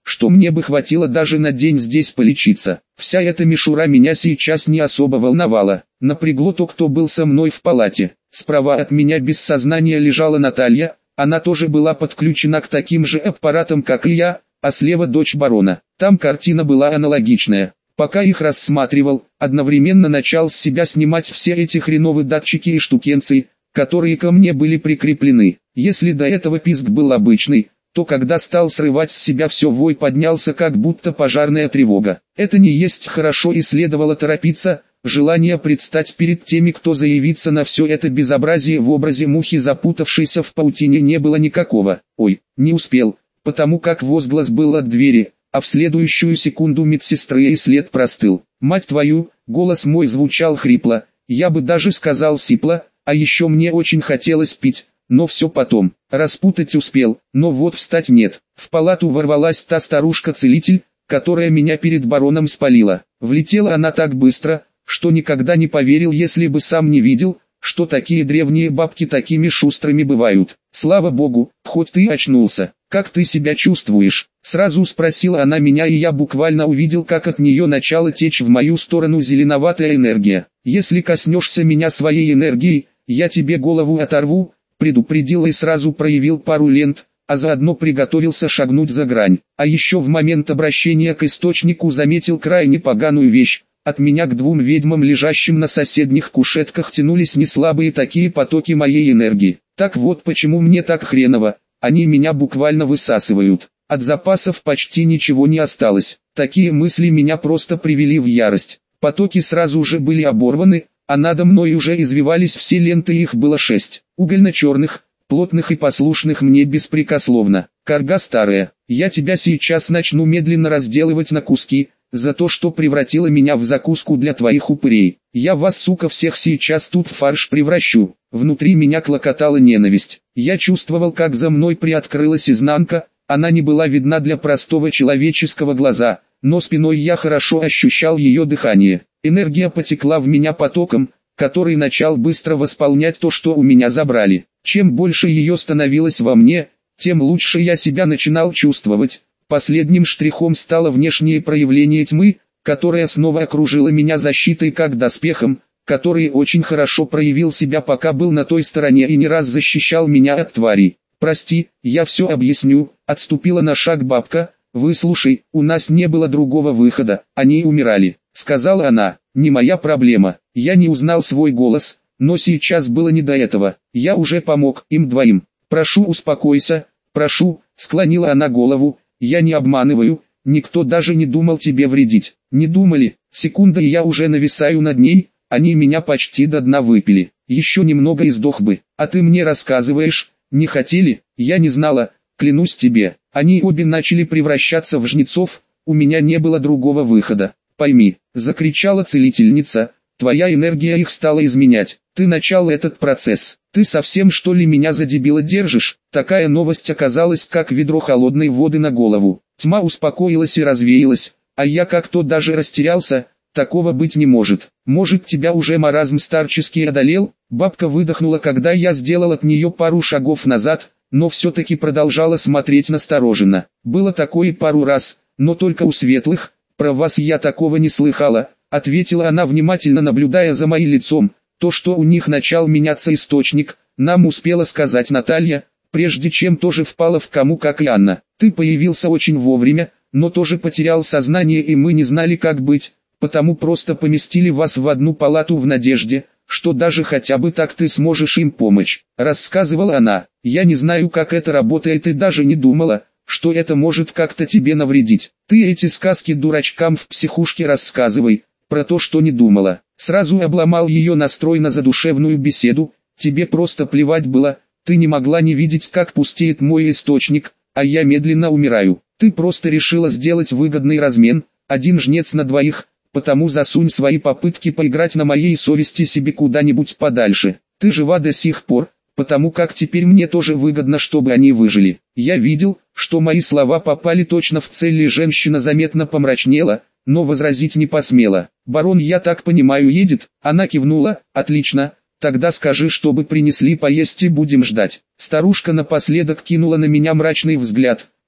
Speaker 1: что мне бы хватило даже на день здесь полечиться. Вся эта мишура меня сейчас не особо волновала. Напрягло то, кто был со мной в палате. Справа от меня без сознания лежала Наталья, она тоже была подключена к таким же аппаратам, как и я, а слева дочь барона. Там картина была аналогичная. Пока их рассматривал, одновременно начал с себя снимать все эти хреновые датчики и штукенции, которые ко мне были прикреплены. Если до этого писк был обычный, то когда стал срывать с себя все, вой поднялся как будто пожарная тревога. Это не есть хорошо и следовало торопиться. Желание предстать перед теми, кто заявится на все это безобразие в образе мухи, запутавшейся в паутине, не было никакого. Ой, не успел, потому как возглас был от двери, а в следующую секунду медсестры и след простыл. Мать твою, голос мой звучал хрипло, я бы даже сказал сипло, а еще мне очень хотелось пить. Но все потом, распутать успел, но вот встать нет. В палату ворвалась та старушка-целитель, которая меня перед бароном спалила. Влетела она так быстро, что никогда не поверил, если бы сам не видел, что такие древние бабки такими шустрыми бывают. Слава богу, хоть ты очнулся. Как ты себя чувствуешь? Сразу спросила она меня, и я буквально увидел, как от нее начала течь в мою сторону зеленоватая энергия. Если коснешься меня своей энергией, я тебе голову оторву, предупредил и сразу проявил пару лент, а заодно приготовился шагнуть за грань. А еще в момент обращения к источнику заметил крайне поганую вещь. От меня к двум ведьмам, лежащим на соседних кушетках, тянулись неслабые такие потоки моей энергии. Так вот почему мне так хреново, они меня буквально высасывают. От запасов почти ничего не осталось. Такие мысли меня просто привели в ярость. Потоки сразу же были оборваны, а надо мной уже извивались все ленты, их было шесть. Угольно-черных, плотных и послушных мне беспрекословно. Карга старая, я тебя сейчас начну медленно разделывать на куски, за то, что превратила меня в закуску для твоих упырей. Я вас, сука, всех сейчас тут в фарш превращу. Внутри меня клокотала ненависть. Я чувствовал, как за мной приоткрылась изнанка, она не была видна для простого человеческого глаза, но спиной я хорошо ощущал ее дыхание. Энергия потекла в меня потоком, который начал быстро восполнять то, что у меня забрали. Чем больше ее становилось во мне, тем лучше я себя начинал чувствовать. Последним штрихом стало внешнее проявление тьмы, которая снова окружила меня защитой как доспехом, который очень хорошо проявил себя, пока был на той стороне и не раз защищал меня от тварей. «Прости, я все объясню», — отступила на шаг бабка. «Выслушай, у нас не было другого выхода, они умирали», — сказала она. «Не моя проблема, я не узнал свой голос, но сейчас было не до этого, я уже помог им двоим. Прошу, успокойся, прошу», — склонила она голову. «Я не обманываю, никто даже не думал тебе вредить». «Не думали, секунда и я уже нависаю над ней, они меня почти до дна выпили, еще немного и сдох бы, а ты мне рассказываешь, не хотели, я не знала, клянусь тебе». Они обе начали превращаться в жнецов, у меня не было другого выхода. «Пойми», — закричала целительница, — «твоя энергия их стала изменять, ты начал этот процесс, ты совсем что ли меня за дебила держишь?» Такая новость оказалась как ведро холодной воды на голову. Тьма успокоилась и развеялась, а я как-то даже растерялся. Такого быть не может. «Может, тебя уже маразм старческий одолел?» Бабка выдохнула, когда я сделал от нее пару шагов назад, но все-таки продолжала смотреть настороженно. «Было такое пару раз, но только у светлых, про вас я такого не слыхала», — ответила она, внимательно наблюдая за моим лицом. «То, что у них начал меняться источник, нам успела сказать Наталья, прежде чем тоже впала в кому, как и Анна. Ты появился очень вовремя, но тоже потерял сознание, и мы не знали, как быть, потому просто поместили вас в одну палату в надежде, что даже хотя бы так ты сможешь им помочь», — рассказывала она. «Я не знаю, как это работает, и даже не думала, что это может как-то тебе навредить. Ты эти сказки дурачкам в психушке рассказывай, про то, что не думала». Сразу обломал ее настрой на задушевную беседу. «Тебе просто плевать было, ты не могла не видеть, как пустеет мой источник, а я медленно умираю. Ты просто решила сделать выгодный размен, один жнец на двоих, потому засунь свои попытки поиграть на моей совести себе куда-нибудь подальше. Ты жива до сих пор, потому как теперь мне тоже выгодно, чтобы они выжили». Я видел, что мои слова попали точно в цель, и женщина заметно помрачнела, но возразить не посмела. «Барон, я так понимаю, едет?» Она кивнула. «Отлично, тогда скажи, чтобы принесли поесть, и будем ждать». Старушка напоследок кинула на меня мрачный взгляд,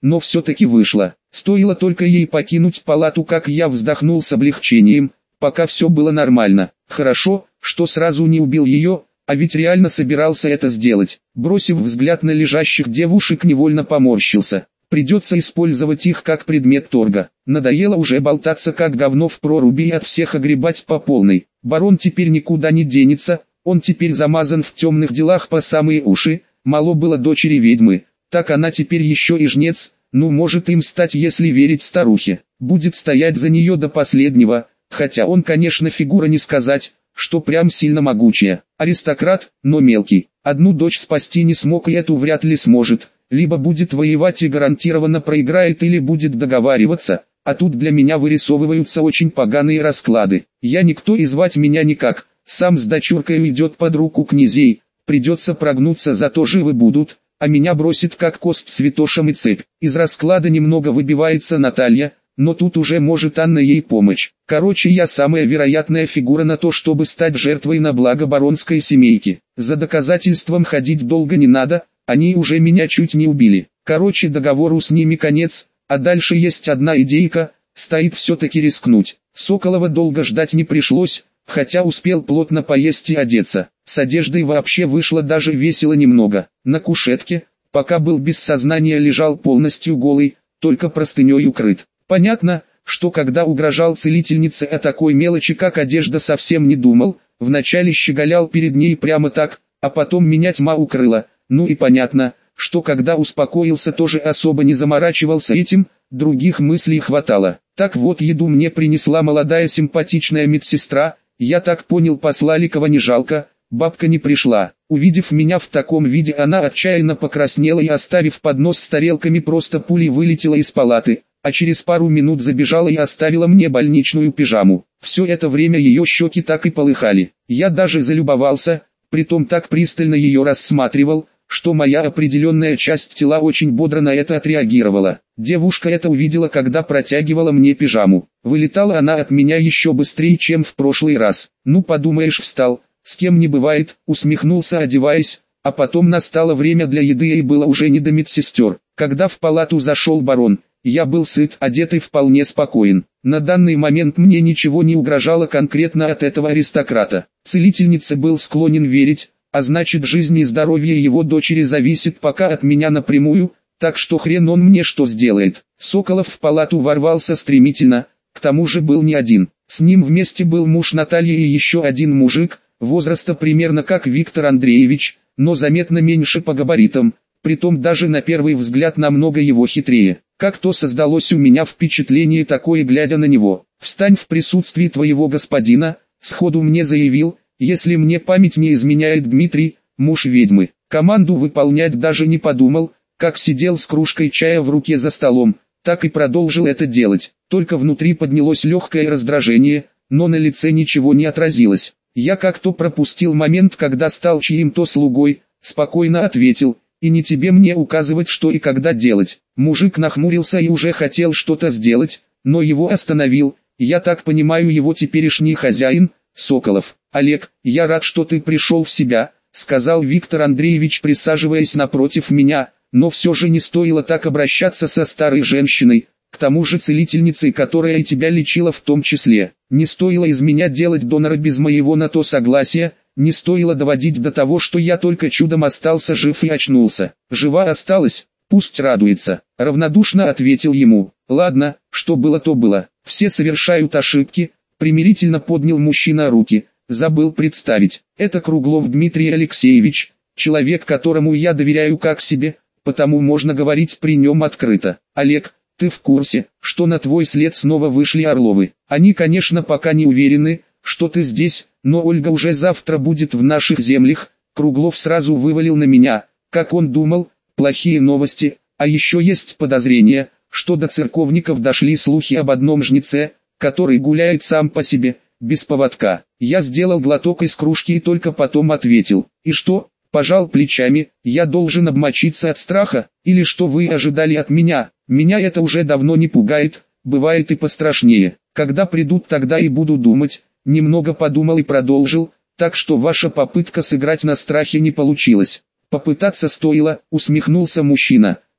Speaker 1: но все-таки вышло. Стоило только ей покинуть палату, как я вздохнул с облегчением, пока все было нормально. Хорошо, что сразу не убил ее, а ведь реально собирался это сделать. Бросив взгляд на лежащих девушек, невольно поморщился. Придется использовать их как предмет торга. Надоело уже болтаться как говно в проруби и от всех огребать по полной. Барон теперь никуда не денется, он теперь замазан в темных делах по самые уши. Мало было дочери ведьмы, так она теперь еще и жнец, ну может им стать, если верить старухе. Будет стоять за нее до последнего, хотя он, конечно, фигура не сказать, что прям сильно могучая. Аристократ, но мелкий. Одну дочь спасти не смог и эту вряд ли сможет. Либо будет воевать и гарантированно проиграет, или будет договариваться, а тут для меня вырисовываются очень поганые расклады. Я никто и звать меня никак, сам с дочуркой идет под руку князей, придется прогнуться, зато живы будут, а меня бросит как кост святошем и цепь. Из расклада немного выбивается Наталья, но тут уже может Анна ей помочь. Короче, я самая вероятная фигура на то, чтобы стать жертвой на благо баронской семейки. За доказательством ходить долго не надо, они уже меня чуть не убили. Короче, договору с ними конец, а дальше есть одна идейка, стоит все-таки рискнуть. Соколова долго ждать не пришлось, хотя успел плотно поесть и одеться. С одеждой вообще вышло даже весело немного. На кушетке, пока был без сознания, лежал полностью голый, только простыней укрыт. Понятно, что когда угрожал целительнице о такой мелочи, как одежда, совсем не думал, вначале щеголял перед ней прямо так, а потом меня тьма укрыла. Ну и понятно, что когда успокоился, тоже особо не заморачивался этим, других мыслей хватало. Так вот, еду мне принесла молодая симпатичная медсестра, я так понял, послали кого не жалко, бабка не пришла. Увидев меня в таком виде, она отчаянно покраснела и, оставив поднос с тарелками, просто пулей вылетела из палаты, а через пару минут забежала и оставила мне больничную пижаму. Все это время ее щеки так и полыхали. Я даже залюбовался, притом так пристально ее рассматривал, что моя определенная часть тела очень бодро на это отреагировала. Девушка это увидела, когда протягивала мне пижаму. Вылетала она от меня еще быстрее, чем в прошлый раз. Ну подумаешь, встал, с кем не бывает, усмехнулся, одеваясь, а потом настало время для еды и было уже не до медсестер. Когда в палату зашел барон, я был сыт, одет и вполне спокоен. На данный момент мне ничего не угрожало конкретно от этого аристократа. Целительнице был склонен верить, а значит, жизнь и здоровье его дочери зависит пока от меня напрямую, так что хрен он мне что сделает. Соколов в палату ворвался стремительно, к тому же был не один. С ним вместе был муж Натальи и еще один мужик, возраста примерно как Виктор Андреевич, но заметно меньше по габаритам, притом даже на первый взгляд намного его хитрее. Как-то создалось у меня впечатление такое, глядя на него. «Встань в присутствии твоего господина», сходу мне заявил, если мне память не изменяет, Дмитрий, муж ведьмы. Команду выполнять даже не подумал, как сидел с кружкой чая в руке за столом, так и продолжил это делать. Только внутри поднялось легкое раздражение, но на лице ничего не отразилось. Я как-то пропустил момент, когда стал чьим-то слугой, спокойно ответил, и не тебе мне указывать, что и когда делать. Мужик нахмурился и уже хотел что-то сделать, но его остановил, я так понимаю, его теперешний хозяин, Соколов. «Олег, я рад, что ты пришел в себя», — сказал Виктор Андреевич, присаживаясь напротив меня, но все же не стоило так обращаться со старой женщиной, к тому же целительницей, которая и тебя лечила в том числе. Не стоило из меня делать донора без моего на то согласия, не стоило доводить до того, что я только чудом остался жив и очнулся. Жива осталась, пусть радуется, равнодушно ответил ему. Ладно, что было, то было, все совершают ошибки, примирительно поднял мужчина руки. Забыл представить, это Круглов Дмитрий Алексеевич, человек, которому я доверяю как себе, потому можно говорить при нем открыто. Олег, ты в курсе, что на твой след снова вышли Орловы? Они, конечно, пока не уверены, что ты здесь, но Ольга уже завтра будет в наших землях. Круглов сразу вывалил на меня, как он думал, плохие новости, а еще есть подозрение, что до церковников дошли слухи об одном жнеце, который гуляет сам по себе, без поводка. Я сделал глоток из кружки и только потом ответил. И что? Пожал плечами. Я должен обмочиться от страха? Или что вы ожидали от меня? Меня это уже давно не пугает, бывает и пострашнее. Когда придут, тогда и буду думать. Немного подумал и продолжил. Так что ваша попытка сыграть на страхе не получилась. Попытаться стоило, усмехнулся мужчина.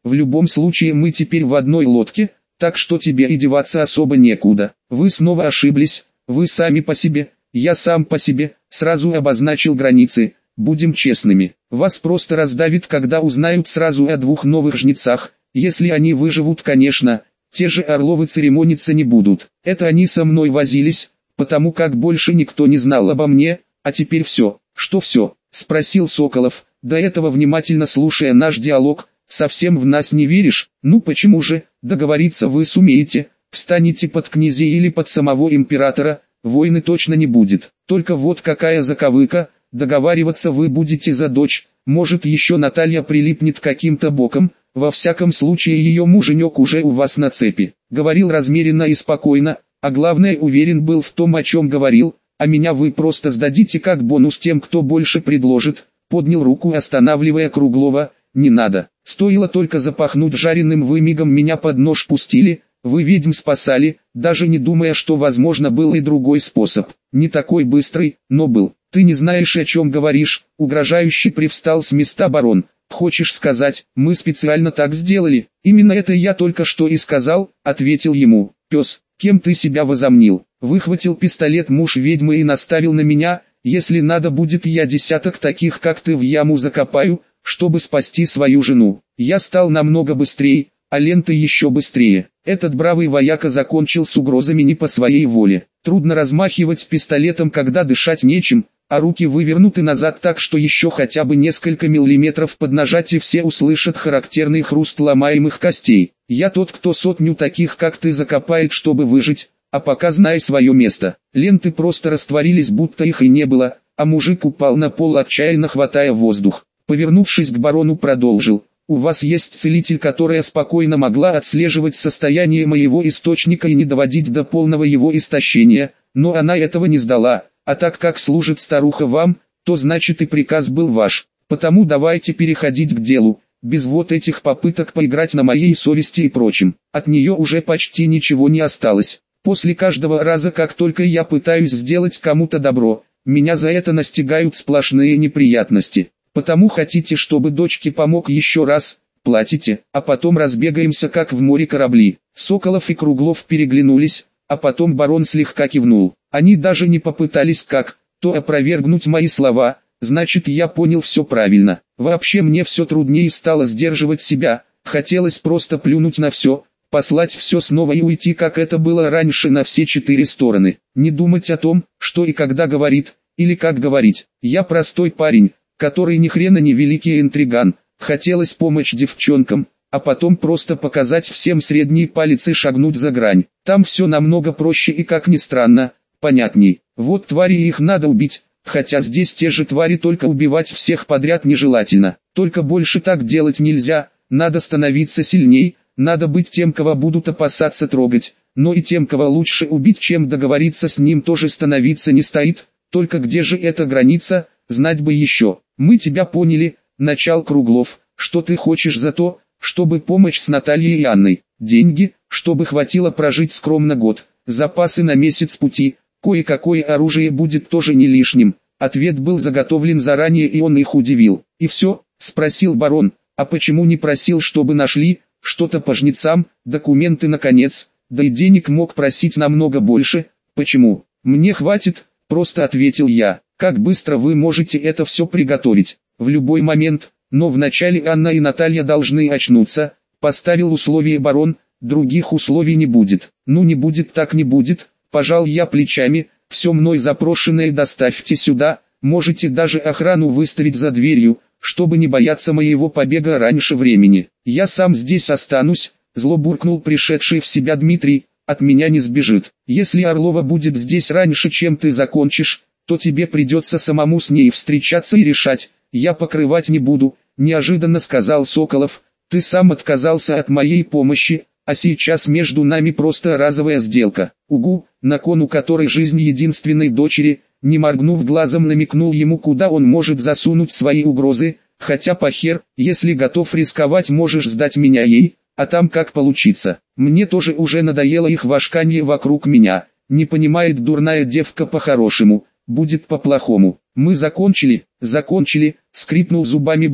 Speaker 1: В любом случае мы теперь в одной лодке, так что тебе и деваться особо некуда. Вы снова ошиблись, вы сами по себе, я сам по себе, сразу обозначил границы, будем честными. Вас просто раздавит, когда узнают сразу о двух новых жнецах, если они выживут, конечно, те же Орловы церемониться не будут. Это они со мной возились, потому как больше никто не знал обо мне, а теперь все. Что все? Спросил Соколов, до этого внимательно слушая наш диалог. Совсем в нас не веришь? Ну почему же, договориться вы сумеете, встанете под князей или под самого императора, войны точно не будет. Только вот какая заковыка, договариваться вы будете за дочь, может еще Наталья прилипнет каким-то боком, во всяком случае ее муженек уже у вас на цепи. Говорил размеренно и спокойно, а главное уверен был в том, о чем говорил, а меня вы просто сдадите как бонус тем, кто больше предложит. Поднял руку, останавливая Круглова. Не надо. Стоило только запахнуть жареным, вы мигом меня под нож пустили, вы ведьм спасали, даже не думая, что возможно был и другой способ. Не такой быстрый, но был. Ты не знаешь, о чем говоришь, угрожающе привстал с места барон. Хочешь сказать, мы специально так сделали? Именно это я только что и сказал, ответил ему. Пес, кем ты себя возомнил? Выхватил пистолет муж ведьмы и наставил на меня. Если надо будет, я десяток таких, как ты, в яму закопаю, чтобы спасти свою жену. Я стал намного быстрее, а лента еще быстрее. Этот бравый вояка закончил с угрозами не по своей воле. Трудно размахивать пистолетом, когда дышать нечем, а руки вывернуты назад так, что еще хотя бы несколько миллиметров под нажатие все услышат характерный хруст ломаемых костей. Я тот, кто сотню таких, как ты, закопает, чтобы выжить, а пока знай свое место. Ленты просто растворились, будто их и не было, а мужик упал на пол, отчаянно хватая воздух. Повернувшись к барону, продолжил. У вас есть целитель, которая спокойно могла отслеживать состояние моего источника и не доводить до полного его истощения, но она этого не сдала, а так как служит старуха вам, то значит и приказ был ваш. Потому давайте переходить к делу, без вот этих попыток поиграть на моей совести и прочим. От нее уже почти ничего не осталось. После каждого раза, как только я пытаюсь сделать кому-то добро, меня за это настигают сплошные неприятности. Потому хотите, чтобы дочке помог еще раз, платите, а потом разбегаемся, как в море корабли. Соколов и Круглов переглянулись, а потом барон слегка кивнул. Они даже не попытались как-то опровергнуть мои слова, значит, я понял все правильно. Вообще мне все труднее стало сдерживать себя, хотелось просто плюнуть на все, послать все снова и уйти, как это было раньше, на все четыре стороны. Не думать о том, что и когда говорит, или как говорить. Я простой парень, который ни хрена не великий интриган. Хотелось помочь девчонкам, а потом просто показать всем средний палец и шагнуть за грань. Там все намного проще и, как ни странно, понятней. Вот твари, их надо убить, хотя здесь те же твари, только убивать всех подряд нежелательно. Только больше так делать нельзя, надо становиться сильней, надо быть тем, кого будут опасаться трогать, но и тем, кого лучше убить, чем договориться с ним, тоже становиться не стоит. Только где же эта граница, знать бы еще. Мы тебя поняли, начал Круглов. Что ты хочешь за то, чтобы помочь с Натальей и Анной? Деньги, чтобы хватило прожить скромно год, запасы на месяц пути, кое-какое оружие будет тоже не лишним. Ответ был заготовлен заранее, и он их удивил. И все, спросил барон, а почему не просил, чтобы нашли что-то по жнецам, документы наконец, да и денег мог просить намного больше? Почему? Мне хватит, просто ответил я. Как быстро вы можете это все приготовить? В любой момент, но вначале Анна и Наталья должны очнуться, поставил условие барон, других условий не будет. Ну не будет так не будет, пожал я плечами, все мной запрошенное доставьте сюда, можете даже охрану выставить за дверью, чтобы не бояться моего побега раньше времени. Я сам здесь останусь, зло буркнул пришедший в себя Дмитрий, от меня не сбежит. Если Орлова будет здесь раньше, чем ты закончишь, то тебе придется самому с ней встречаться и решать. Я покрывать не буду, неожиданно сказал Соколов. Ты сам отказался от моей помощи, а сейчас между нами просто разовая сделка. Угу, на кону которой жизнь единственной дочери. Не моргнув глазом, намекнул ему, куда он может засунуть свои угрозы. Хотя похер, если готов рисковать, можешь сдать меня ей, а там как получится. Мне тоже уже надоело их вошканье вокруг меня. Не понимает дурная девка по-хорошему. Будет по-плохому. Мы закончили, закончили, скрипнул зубами барон.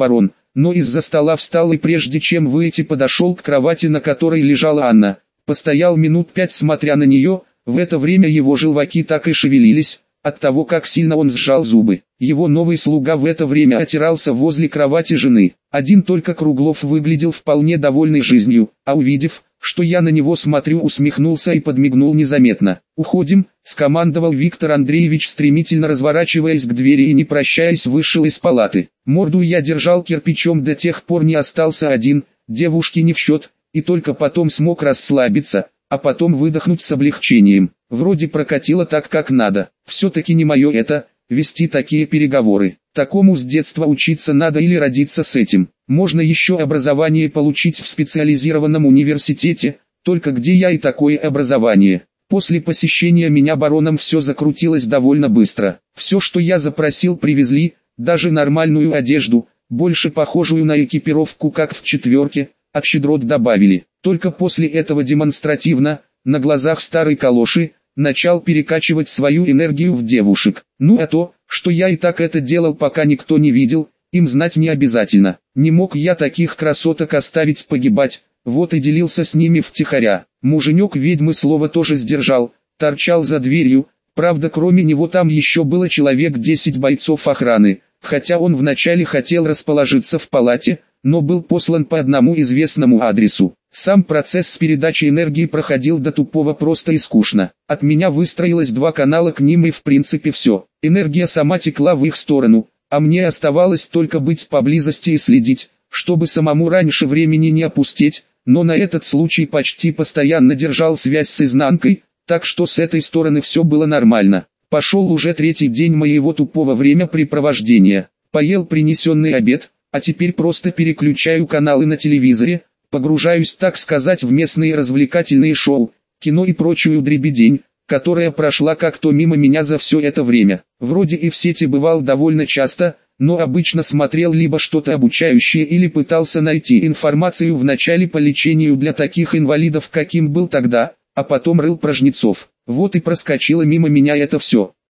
Speaker 1: но из-за стола встал и прежде чем выйти подошел к кровати, на которой лежала Анна. Постоял минут пять смотря на нее, в это время его желваки так и шевелились, от того как сильно он сжал зубы. Его новый слуга в это время отирался возле кровати жены. Один только Круглов выглядел вполне довольный жизнью, а увидев, что я на него смотрю, усмехнулся и подмигнул незаметно. «Уходим», — скомандовал Виктор Андреевич, стремительно разворачиваясь к двери и не прощаясь вышел из палаты. Морду я держал кирпичом до тех пор не остался один, девушки не в счет, и только потом смог расслабиться, а потом выдохнуть с облегчением. Вроде прокатило так как надо. Все-таки не мое это, вести такие переговоры. Такому с детства учиться надо или родиться с этим. Можно еще образование получить в специализированном университете, только где я и такое образование. После посещения меня бароном все закрутилось довольно быстро. Все, что я запросил, привезли, даже нормальную одежду, больше похожую на экипировку как в четверке, от щедрот добавили. Только после этого демонстративно, на глазах старой калоши, начал перекачивать свою энергию в девушек. Ну а то, что я и так это делал, пока никто не видел, им знать не обязательно. Не мог я таких красоток оставить погибать, вот и делился с ними втихаря. Муженек ведьмы слово тоже сдержал, торчал за дверью, правда кроме него там еще было человек десять бойцов охраны, хотя он вначале хотел расположиться в палате, но был послан по одному известному адресу. Сам процесс с передачей энергии проходил до тупого просто и скучно. От меня выстроилось два канала к ним и в принципе все. Энергия сама текла в их сторону, а мне оставалось только быть поблизости и следить, чтобы самому раньше времени не опустить, но на этот случай почти постоянно держал связь с изнанкой, так что с этой стороны все было нормально. Пошел уже третий день моего тупого времяпрепровождения. Поел принесенный обед, а теперь просто переключаю каналы на телевизоре, погружаюсь, так сказать, в местные развлекательные шоу, кино и прочую дребедень, которая прошла как-то мимо меня за все это время. Вроде и в сети бывал довольно часто, но обычно смотрел либо что-то обучающее или пытался найти информацию вначале по лечению для таких инвалидов, каким был тогда, а потом рыл про жнецов. Вот и проскочило мимо меня это все.